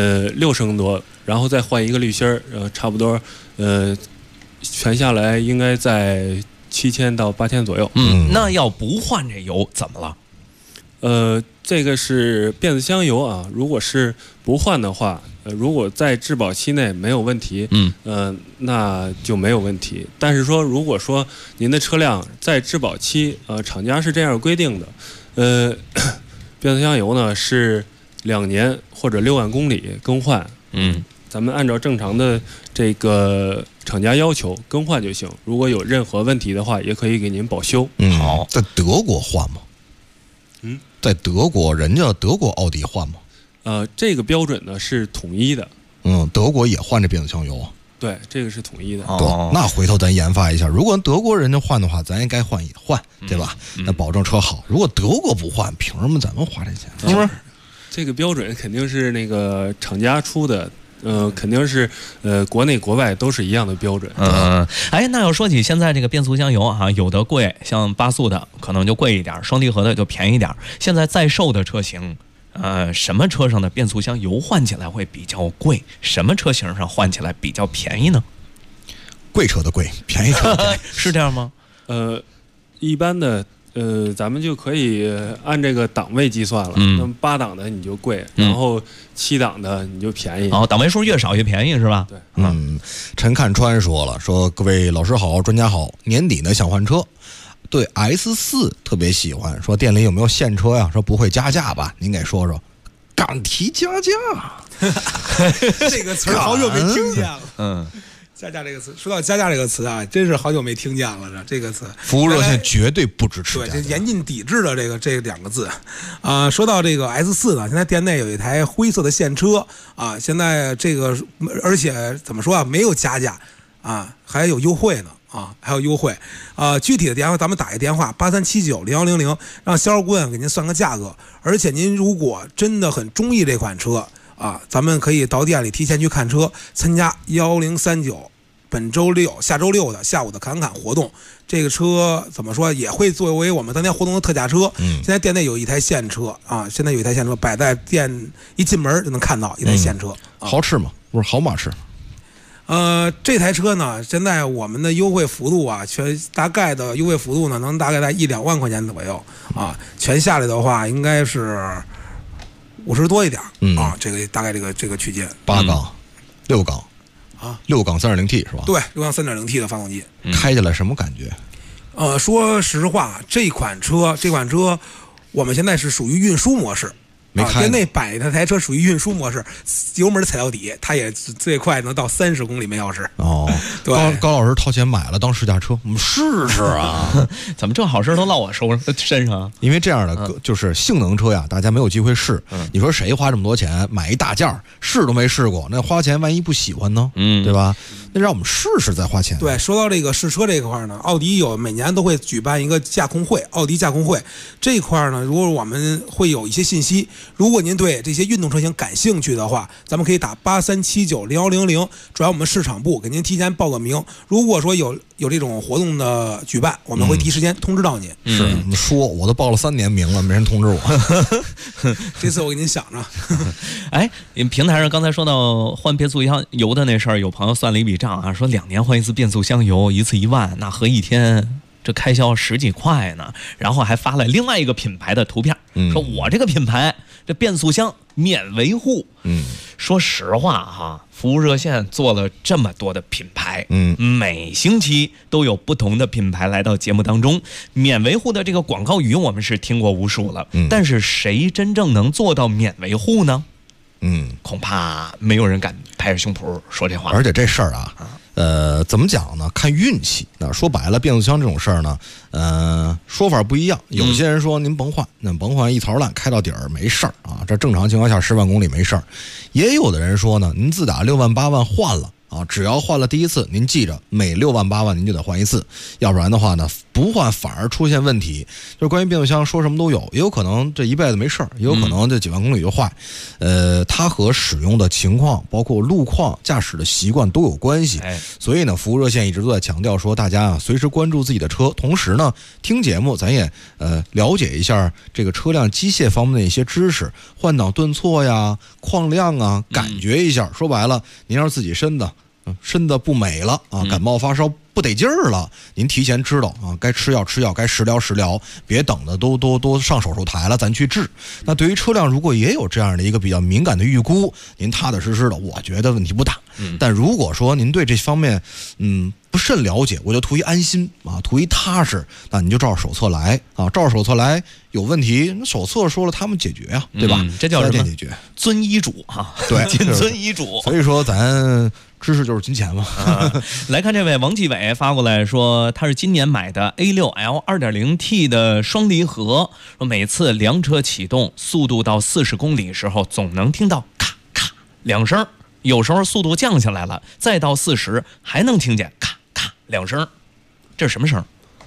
Speaker 13: 6升多，然后再换一个滤芯差不多全下来应该在7000到8000左右。
Speaker 4: 那要不换这油怎么了？
Speaker 13: 这个是变速箱油啊，如果是不换的话，如果在质保期内没有问题，那就没有问题。但是说，如果说您的车辆在质保期，厂家是这样规定的，变速箱油呢是2年或者6万公里更换，咱们按照正常的这个厂家要求更换就行。如果有任何问题的话，也可以给您保修。
Speaker 8: 好，在德国换吗？在德国，人家德国奥迪换吗？
Speaker 13: 这个标准呢是统一的。
Speaker 8: 德国也换这变速箱油啊？
Speaker 13: 对，这个是统一的。
Speaker 8: 那回头咱研发一下，如果德国人家换的话，咱也该换也换，对吧？那保证车好。如果德国不换，凭什么咱们花这钱？是不是？
Speaker 13: 这个标准肯定是那个厂家出的。肯定是国内国外都是一样的标准。
Speaker 4: 那要说起现在这个变速箱油有的贵，像8速的可能就贵一点，双离合的就便宜点。现在在售的车型，什么车上的变速箱油换起来会比较贵？什么车型上换起来比较便宜呢？
Speaker 8: 贵车的贵，便宜车的便宜，
Speaker 4: 是这样吗？
Speaker 13: 一般的。咱们就可以按这个档位计算了。那么8档的你就贵，然后7档的你就便宜。
Speaker 4: 档位数越少越便宜是吧？
Speaker 13: 对。
Speaker 8: 陈看川说了，说各位老师好，专家好，年底呢想换车，对 S4 特别喜欢，说店里有没有现车呀？说不会加价吧？您给说说。敢提加价？
Speaker 9: 这个词好久没听见了。 加价这个词，说到加价这个词啊，真是好久没听见了。这个词，
Speaker 8: 服务热线绝对不支持。
Speaker 9: 对，这严禁抵制的这两个字啊。说到这个 S4 呢，现在店内有一台灰色的现车啊，现在这个而且怎么说啊，没有加价啊，还有优惠呢啊，还有优惠啊。具体的电话咱们打一电话83790100，让销售顾问给您算个价格。而且您如果真的很中意这款车啊，咱们可以到店里提前去看车，参加1039本周六、下周六的下午的侃活动。这个车怎么说也会作为我们当天活动的特价车。现在店内有一台现车啊，现在有一台现车摆在店，一进门就能看到一台现车。
Speaker 8: 好吃吗？不是好马吃。
Speaker 9: 这台车呢，现在我们的优惠幅度啊，大概的优惠幅度呢，能大概在1-2万块钱左右啊，全下来的话应该是50多一点啊，这个大概这个区间。
Speaker 8: 8缸、6缸
Speaker 9: 啊
Speaker 8: ，6缸 3.0T 是吧？
Speaker 9: 对，6缸 3.0T 的发动机，
Speaker 8: 开起来什么感觉？
Speaker 9: 说实话，这款车我们现在是属于运输模式。店内摆一台车属于运输模式，油门踩到底，它也最快能到30公里每小时。
Speaker 8: 哦，
Speaker 9: 对，
Speaker 8: 高老师掏钱买了当试驾车，我们试试啊！
Speaker 4: 怎么正好事都落我身上？
Speaker 8: 因为这样的就是性能车呀，大家没有机会试。你说谁花这么多钱买一大件试都没试过，那花钱万一不喜欢呢？对吧？那让我们试试再花钱。
Speaker 9: 对，说到这个试车这一块呢，奥迪每年都会举办一个驾控会，奥迪驾控会这一块呢，如果我们会有一些信息。如果您对这些运动车型感兴趣的话，咱们可以打83790100，转我们市场部给您提前报个名。如果说有这种活动的举办，我们会第一时间通知到您。
Speaker 8: 是，我都报了3年名了，没人通知我。
Speaker 9: 这次我给您想着。
Speaker 4: 哎，平台上刚才说到换变速箱油的那事儿，有朋友算了一笔账啊，说2年换一次变速箱油，一次1万，那合一天这开销10几块呢。然后还发了另外一个品牌的图片，说我这个品牌这变速箱免维护。说实话哈，服务热线做了这么多的品牌，每星期都有不同的品牌来到节目当中，免维护的这个广告语我们是听过无数了，但是谁真正能做到免维护呢？恐怕没有人敢拍着胸脯说这话。
Speaker 8: 而且这事儿啊，怎么讲呢？看运气。那说白了，变速箱这种事儿呢，说法不一样。有些人说您甭换，那甭换一槽烂开到底儿没事儿啊，这正常情况下10万公里没事儿。也有的人说呢，您自打6万8万换了啊，只要换了第一次，您记着每6万8万您就得换一次，要不然的话呢，不换反而出现问题。就是关于变速箱说什么都有，也有可能这一辈子没事儿，也有可能这几万公里就坏。它和使用的情况，包括路况、驾驶的习惯都有关系。所以呢，服务热线一直都在强调说，大家啊随时关注自己的车，同时呢听节目，咱也了解一下这个车辆机械方面的一些知识，换挡顿挫呀、况量啊，感觉一下。说白了，您要是自己身子不美了啊，感冒发烧不得劲儿了，您提前知道啊，该吃药吃药，该食疗，别等的都上手术台了，咱去治。那对于车辆如果也有这样的一个比较敏感的预估，您踏踏实实的，我觉得问题不大。但如果说您对这方面不甚了解，我就图一安心啊，图一踏实，那你就照着手册来啊，照着手册来，有问题那手册说了他们解决啊，对吧？
Speaker 4: 这叫什么？
Speaker 8: 解决
Speaker 4: 遵医嘱啊，
Speaker 8: 对，
Speaker 4: 谨遵医嘱。
Speaker 8: 所以说咱知识就是金钱嘛。
Speaker 4: 来看这位王继伟发过来说，他是今年买的 A6L 2.0T 的双离合，说每次凉车启动速度到40公里时候，总能听到咔咔2声，有时候速度降下来了，再到40还能听见咔咔2声，这是什么声？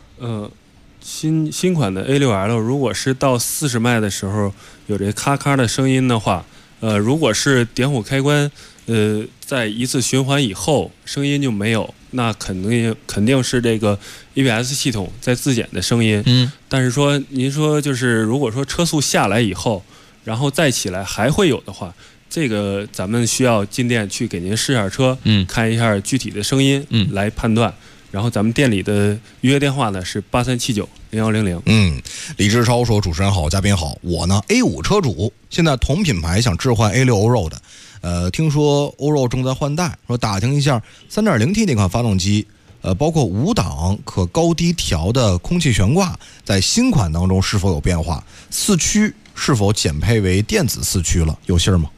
Speaker 13: 新款的 A6L 如果是到40迈的时候有这咔咔的声音的话，如果是点火开关在一次循环以后声音就没有，那肯定是这个 ABS 系统在自检的声音。但是说您说就是如果说车速下来以后，然后再起来还会有的话，这个咱们需要进店去给您试下车，看一下具体的声音，来判断。然后咱们店里的预约电话呢是83790100。
Speaker 8: 李志超说：“主持人好，嘉宾好，我呢 A5 车主，现在同品牌想置换 A6 Allroad 的，听说 Allroad 正在换代，说打听一下 3.0T 那款发动机，包括5档可高低调的空气悬挂，在新款当中是否有变化？4驱是否减配为电子4驱了？有信儿吗？”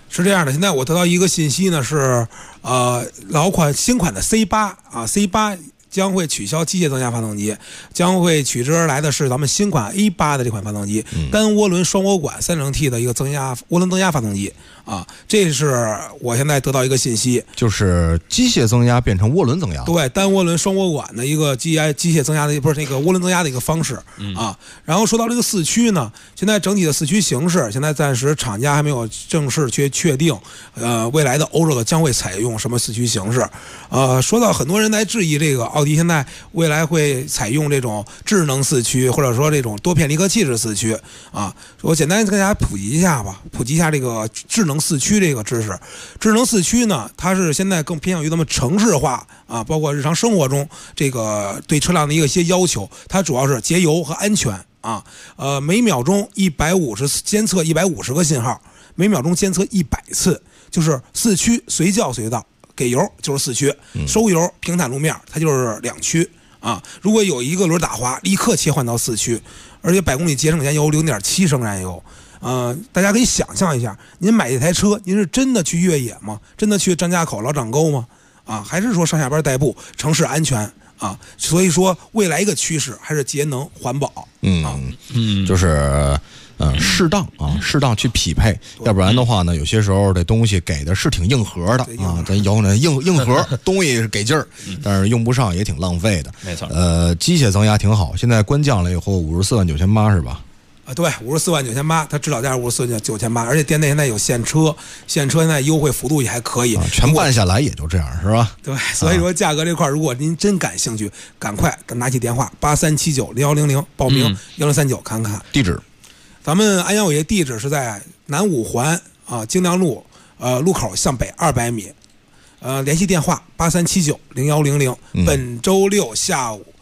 Speaker 9: 是这样的，现在我得到一个信息呢，是新款的 C8 啊 ，C8 将会取消机械增压发动机，将会取之而来的是咱们新款 A8 的这款发动机，单涡轮双涡管 3.0T 的一个涡轮增压发动机啊，这是我现在得到一个信息，
Speaker 8: 就是机械增压变成涡轮增压，
Speaker 9: 对，单涡轮双涡管的一个机械增压的，不是那个涡轮增压的一个方式啊。然后说到这个四驱呢，现在整体的四驱形式，现在暂时厂家还没有正式确定，未来的欧洲的将会采用什么四驱形式。说到很多人来质疑这个奥迪现在未来会采用这种智能四驱，或者说这种多片离合器式四驱啊。我简单跟大家普及一下吧，普及一下这个智能四驱这个知识。智能四驱呢，它是现在更偏向于咱们城市化啊，包括日常生活中这个对车辆的一些要求，它主要是节油和安全啊。每秒钟监测150个信号，每秒钟监测100次，就是四驱随叫随到。给油就是四驱，收油平坦路面它就是两驱啊。如果有一个轮打滑，立刻切换到四驱，而且100公里节省燃油0.7升燃油。大家可以想象一下，您买一台车，您是真的去越野吗？真的去张家口老掌沟吗？啊，还是说上下班代步，城市安全啊？所以说，未来一个趋势还是节能环保。
Speaker 8: 就是适当去匹配，要不然的话呢，有些时候这东西给的是挺硬核的啊，咱有那硬核东西是给劲儿，但是用不上也挺浪费的。
Speaker 4: 没错。
Speaker 8: 机械增压挺好，现在官降了以后54.980是吧？
Speaker 9: 对，54.980，它指导价54.980，而且店内现在有现车现在优惠幅度也还可以，
Speaker 8: 全办下来也就这样，是吧？
Speaker 9: 对，所以说价格这块，如果您真感兴趣，赶快拿起电话83790100报名1039看看
Speaker 8: 地址。
Speaker 9: 咱们安阳伟业地址是在南五环啊京良路路口向北200米，联系电话83790100。本周六下午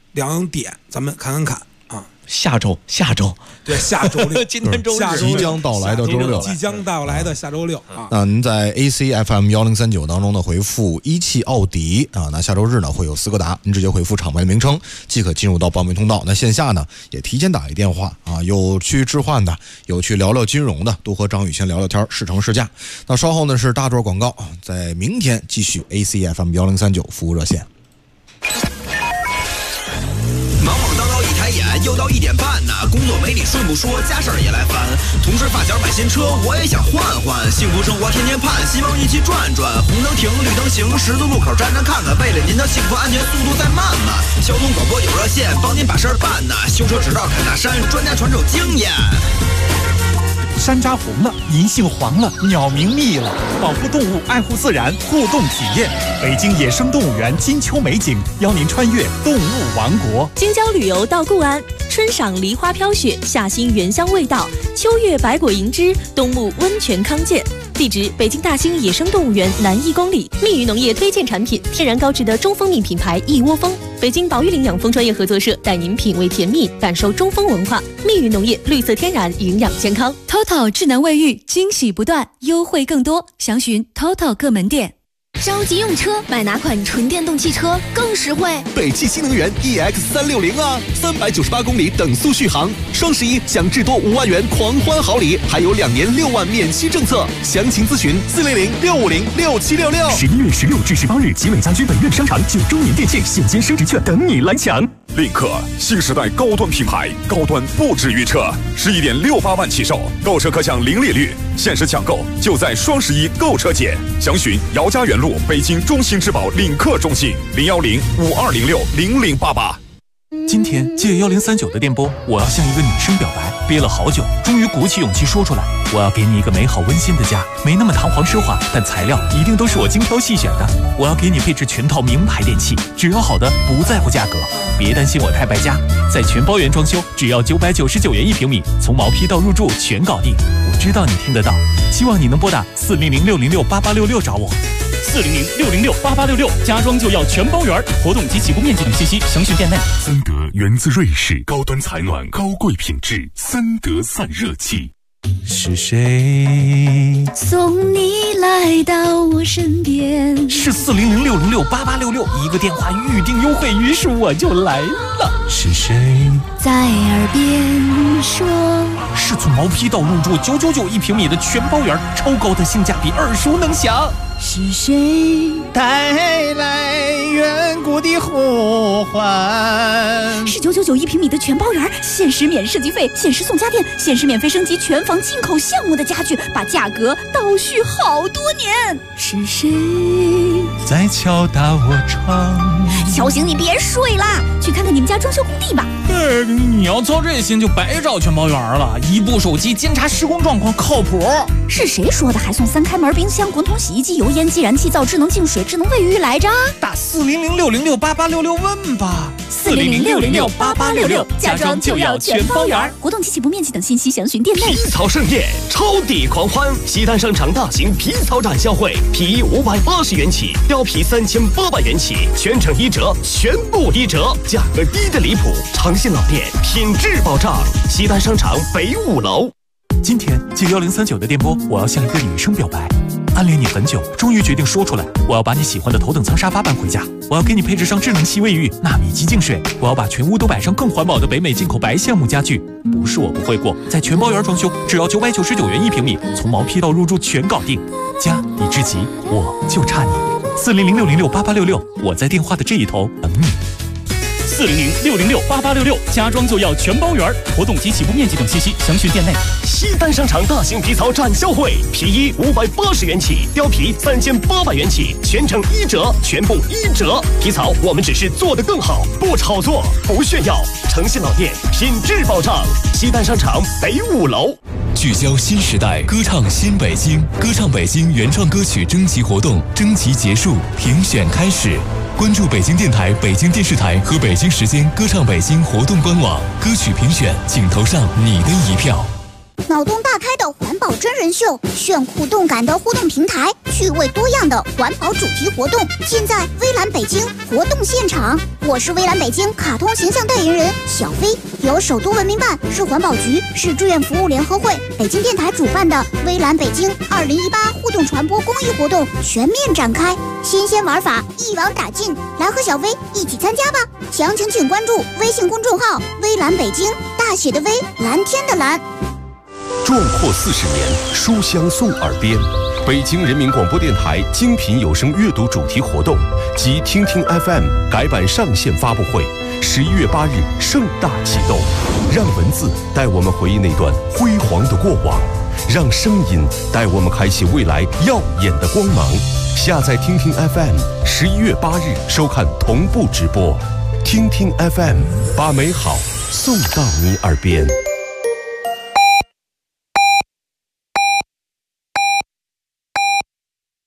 Speaker 9: 2点，咱们看啊。
Speaker 4: 下周
Speaker 9: 对，下周六，
Speaker 4: 今天周日
Speaker 8: 即将到来的周六，
Speaker 9: 即将到来的下周六啊。
Speaker 8: 您在 ACFM 1039当中呢回复一汽奥迪啊，那下周日呢会有斯柯达，您直接回复厂牌的名称即可进入到报名通道。那线下呢也提前打一电话啊，有去置换的，有去聊聊金融的，都和张宇先聊聊天，试乘试驾。那稍后呢是大段广告，在明天继续 ACFM 1039服务热线。
Speaker 7: 又到1点半呢，工作没你顺不说，家事儿也来烦。同事发小买新车，我也想换换。幸福生活天天盼，希望一起转转。红灯停，绿灯行，十字路口站站看看，为了您的幸福安全，速度再慢慢。交通广播有热线，帮您把事儿办呢。修车指道侃大山，专家传授经验。
Speaker 15: 山楂红了，银杏黄了，鸟鸣密了。保护动物，爱护自然，互动体验。北京野生动物园金秋美景，邀您穿越动物王国。
Speaker 11: 京郊旅游到固安，春赏梨花飘雪，夏欣原香味道，秋月百果银枝，冬沐温泉康健。地址：北京大兴野生动物园南1公里。蜜语农业推荐产品：天然高质的中蜂蜜品牌一窝蜂。北京保育领养蜂专业合作社带您品味甜蜜，感受中蜂文化。蜜语农业，绿色天然，营养健康。
Speaker 18: TOTO 智能卫浴，惊喜不断，优惠更多，详询 TOTO 各门店。
Speaker 14: 着急用车，买哪款纯电动汽车更实惠？
Speaker 12: 北汽新能源 EX360啊，398公里等速续航，双11享至多5万元狂欢好礼，还有2年6万免息政策。详情咨询400-650-6766。
Speaker 10: 11月16至18日，集美家居本院商场9周年店庆现金升值券等你来抢。
Speaker 1: 领克新时代高端品牌，高端不止于车，11.68万起售，购车可享零利率，限时抢购就在双11购车节。详询姚家园路北京中兴之宝领克中心010-5206-0088。
Speaker 15: 今天借1039的电波，我要向一个女生表白，憋了好久，终于鼓起勇气说出来。我要给你一个美好温馨的家，没那么堂皇奢华，但材料一定都是我精挑细选的。我要给你配置全套名牌电器，只要好的，不在乎价格。别担心我太败家，在全包圆装修，只要999元1平米，从毛坯到入住全搞定。我知道你听得到，希望你能拨打400-606-8866找我。400-606-8866，家装就要全包圆。活动及起步面积等信息，详询店内。
Speaker 1: 森德源自瑞士，高端采暖，高贵品质，森德散热器。
Speaker 15: 是谁
Speaker 18: 送你来到我身边？
Speaker 15: 是400-606-8866，一个电话预定优惠，于是我就来了。是谁
Speaker 14: 在耳边说。
Speaker 17: 是从毛坯到入住999一平米的全包圆，超高的性价比，耳熟能详。
Speaker 14: 是谁
Speaker 17: 带来远古的呼唤？
Speaker 14: 是999一平米的全包圆，限时免设计费，限时送家电，限时免费升级全房进口项目的家具，把价格倒叙好多年。是谁
Speaker 17: 在敲打我窗？
Speaker 14: 小醒，你别睡啦，去看看你们家装修工地吧。
Speaker 17: 你要操这心就白找全包圆了，一部手机监察施工状况，靠谱。
Speaker 14: 是谁说的还送3开门冰箱、滚筒洗衣机、油烟机、燃气灶、智能净水、智能卫浴来着？
Speaker 17: 打400-606-8866问吧。
Speaker 14: 400-606-8866，家装就要全包圆。活动及起步面积等信息详询店内。
Speaker 10: 皮草盛宴，超抵狂欢！西单商场大型皮草展销会，皮衣580元起，貂皮3800元起，全程1折，全部1折，价格低的离谱。诚信老店，品质保障。西单商场北5楼。
Speaker 17: 今天接1039的电波，我要向一个女生表白。暗恋你很久，终于决定说出来。我要把你喜欢的头等舱沙发搬回家，我要给你配置上智能吸卫浴、纳米级净水，我要把全屋都摆上更环保的北美进口白橡木家具。不是我不会过，在全包圆装修，只要999元一平米，从毛坯到入住全搞定。家已至极，我就差你。400-606-8866，我在电话的这一头等你。
Speaker 15: 400-606-8866，家装就要全包圆，活动及起步面积等信息详询店内。
Speaker 10: 西单商场大型皮草展销会，皮衣580元起，貂皮3800元起，全程1折，全部1折。皮草我们只是做得更好，不炒作，不炫耀。诚信老店，品质保障。西单商场北5楼。
Speaker 19: 聚焦新时代，歌唱新北京，歌唱北京原创歌曲征集活动征集结束，评选开始。关注北京电台、北京电视台和北京时间歌唱北京活动官网，歌曲评选，请投上你的一票。
Speaker 20: 脑洞大开的环保真人秀，炫酷动感的互动平台，趣味多样的环保主题活动，尽在微蓝北京活动现场。我是微蓝北京卡通形象代言人小飞，由首都文明办、市环保局、市志愿服务联合会、北京电台主办的微蓝北京2018互动传播公益活动全面展开，新鲜玩法一网打尽，来和小飞一起参加吧！详情请关注微信公众号微蓝北京，大写的微，蓝天的蓝。
Speaker 3: 壮阔40年，书香送耳边。北京人民广播电台精品有声阅读主题活动及听听 FM 改版上线发布会，11月8日盛大启动。让文字带我们回忆那段辉煌的过往，让声音带我们开启未来耀眼的光芒。下载听听 FM，11月8日收看同步直播。听听 FM， 把美好送到你耳边。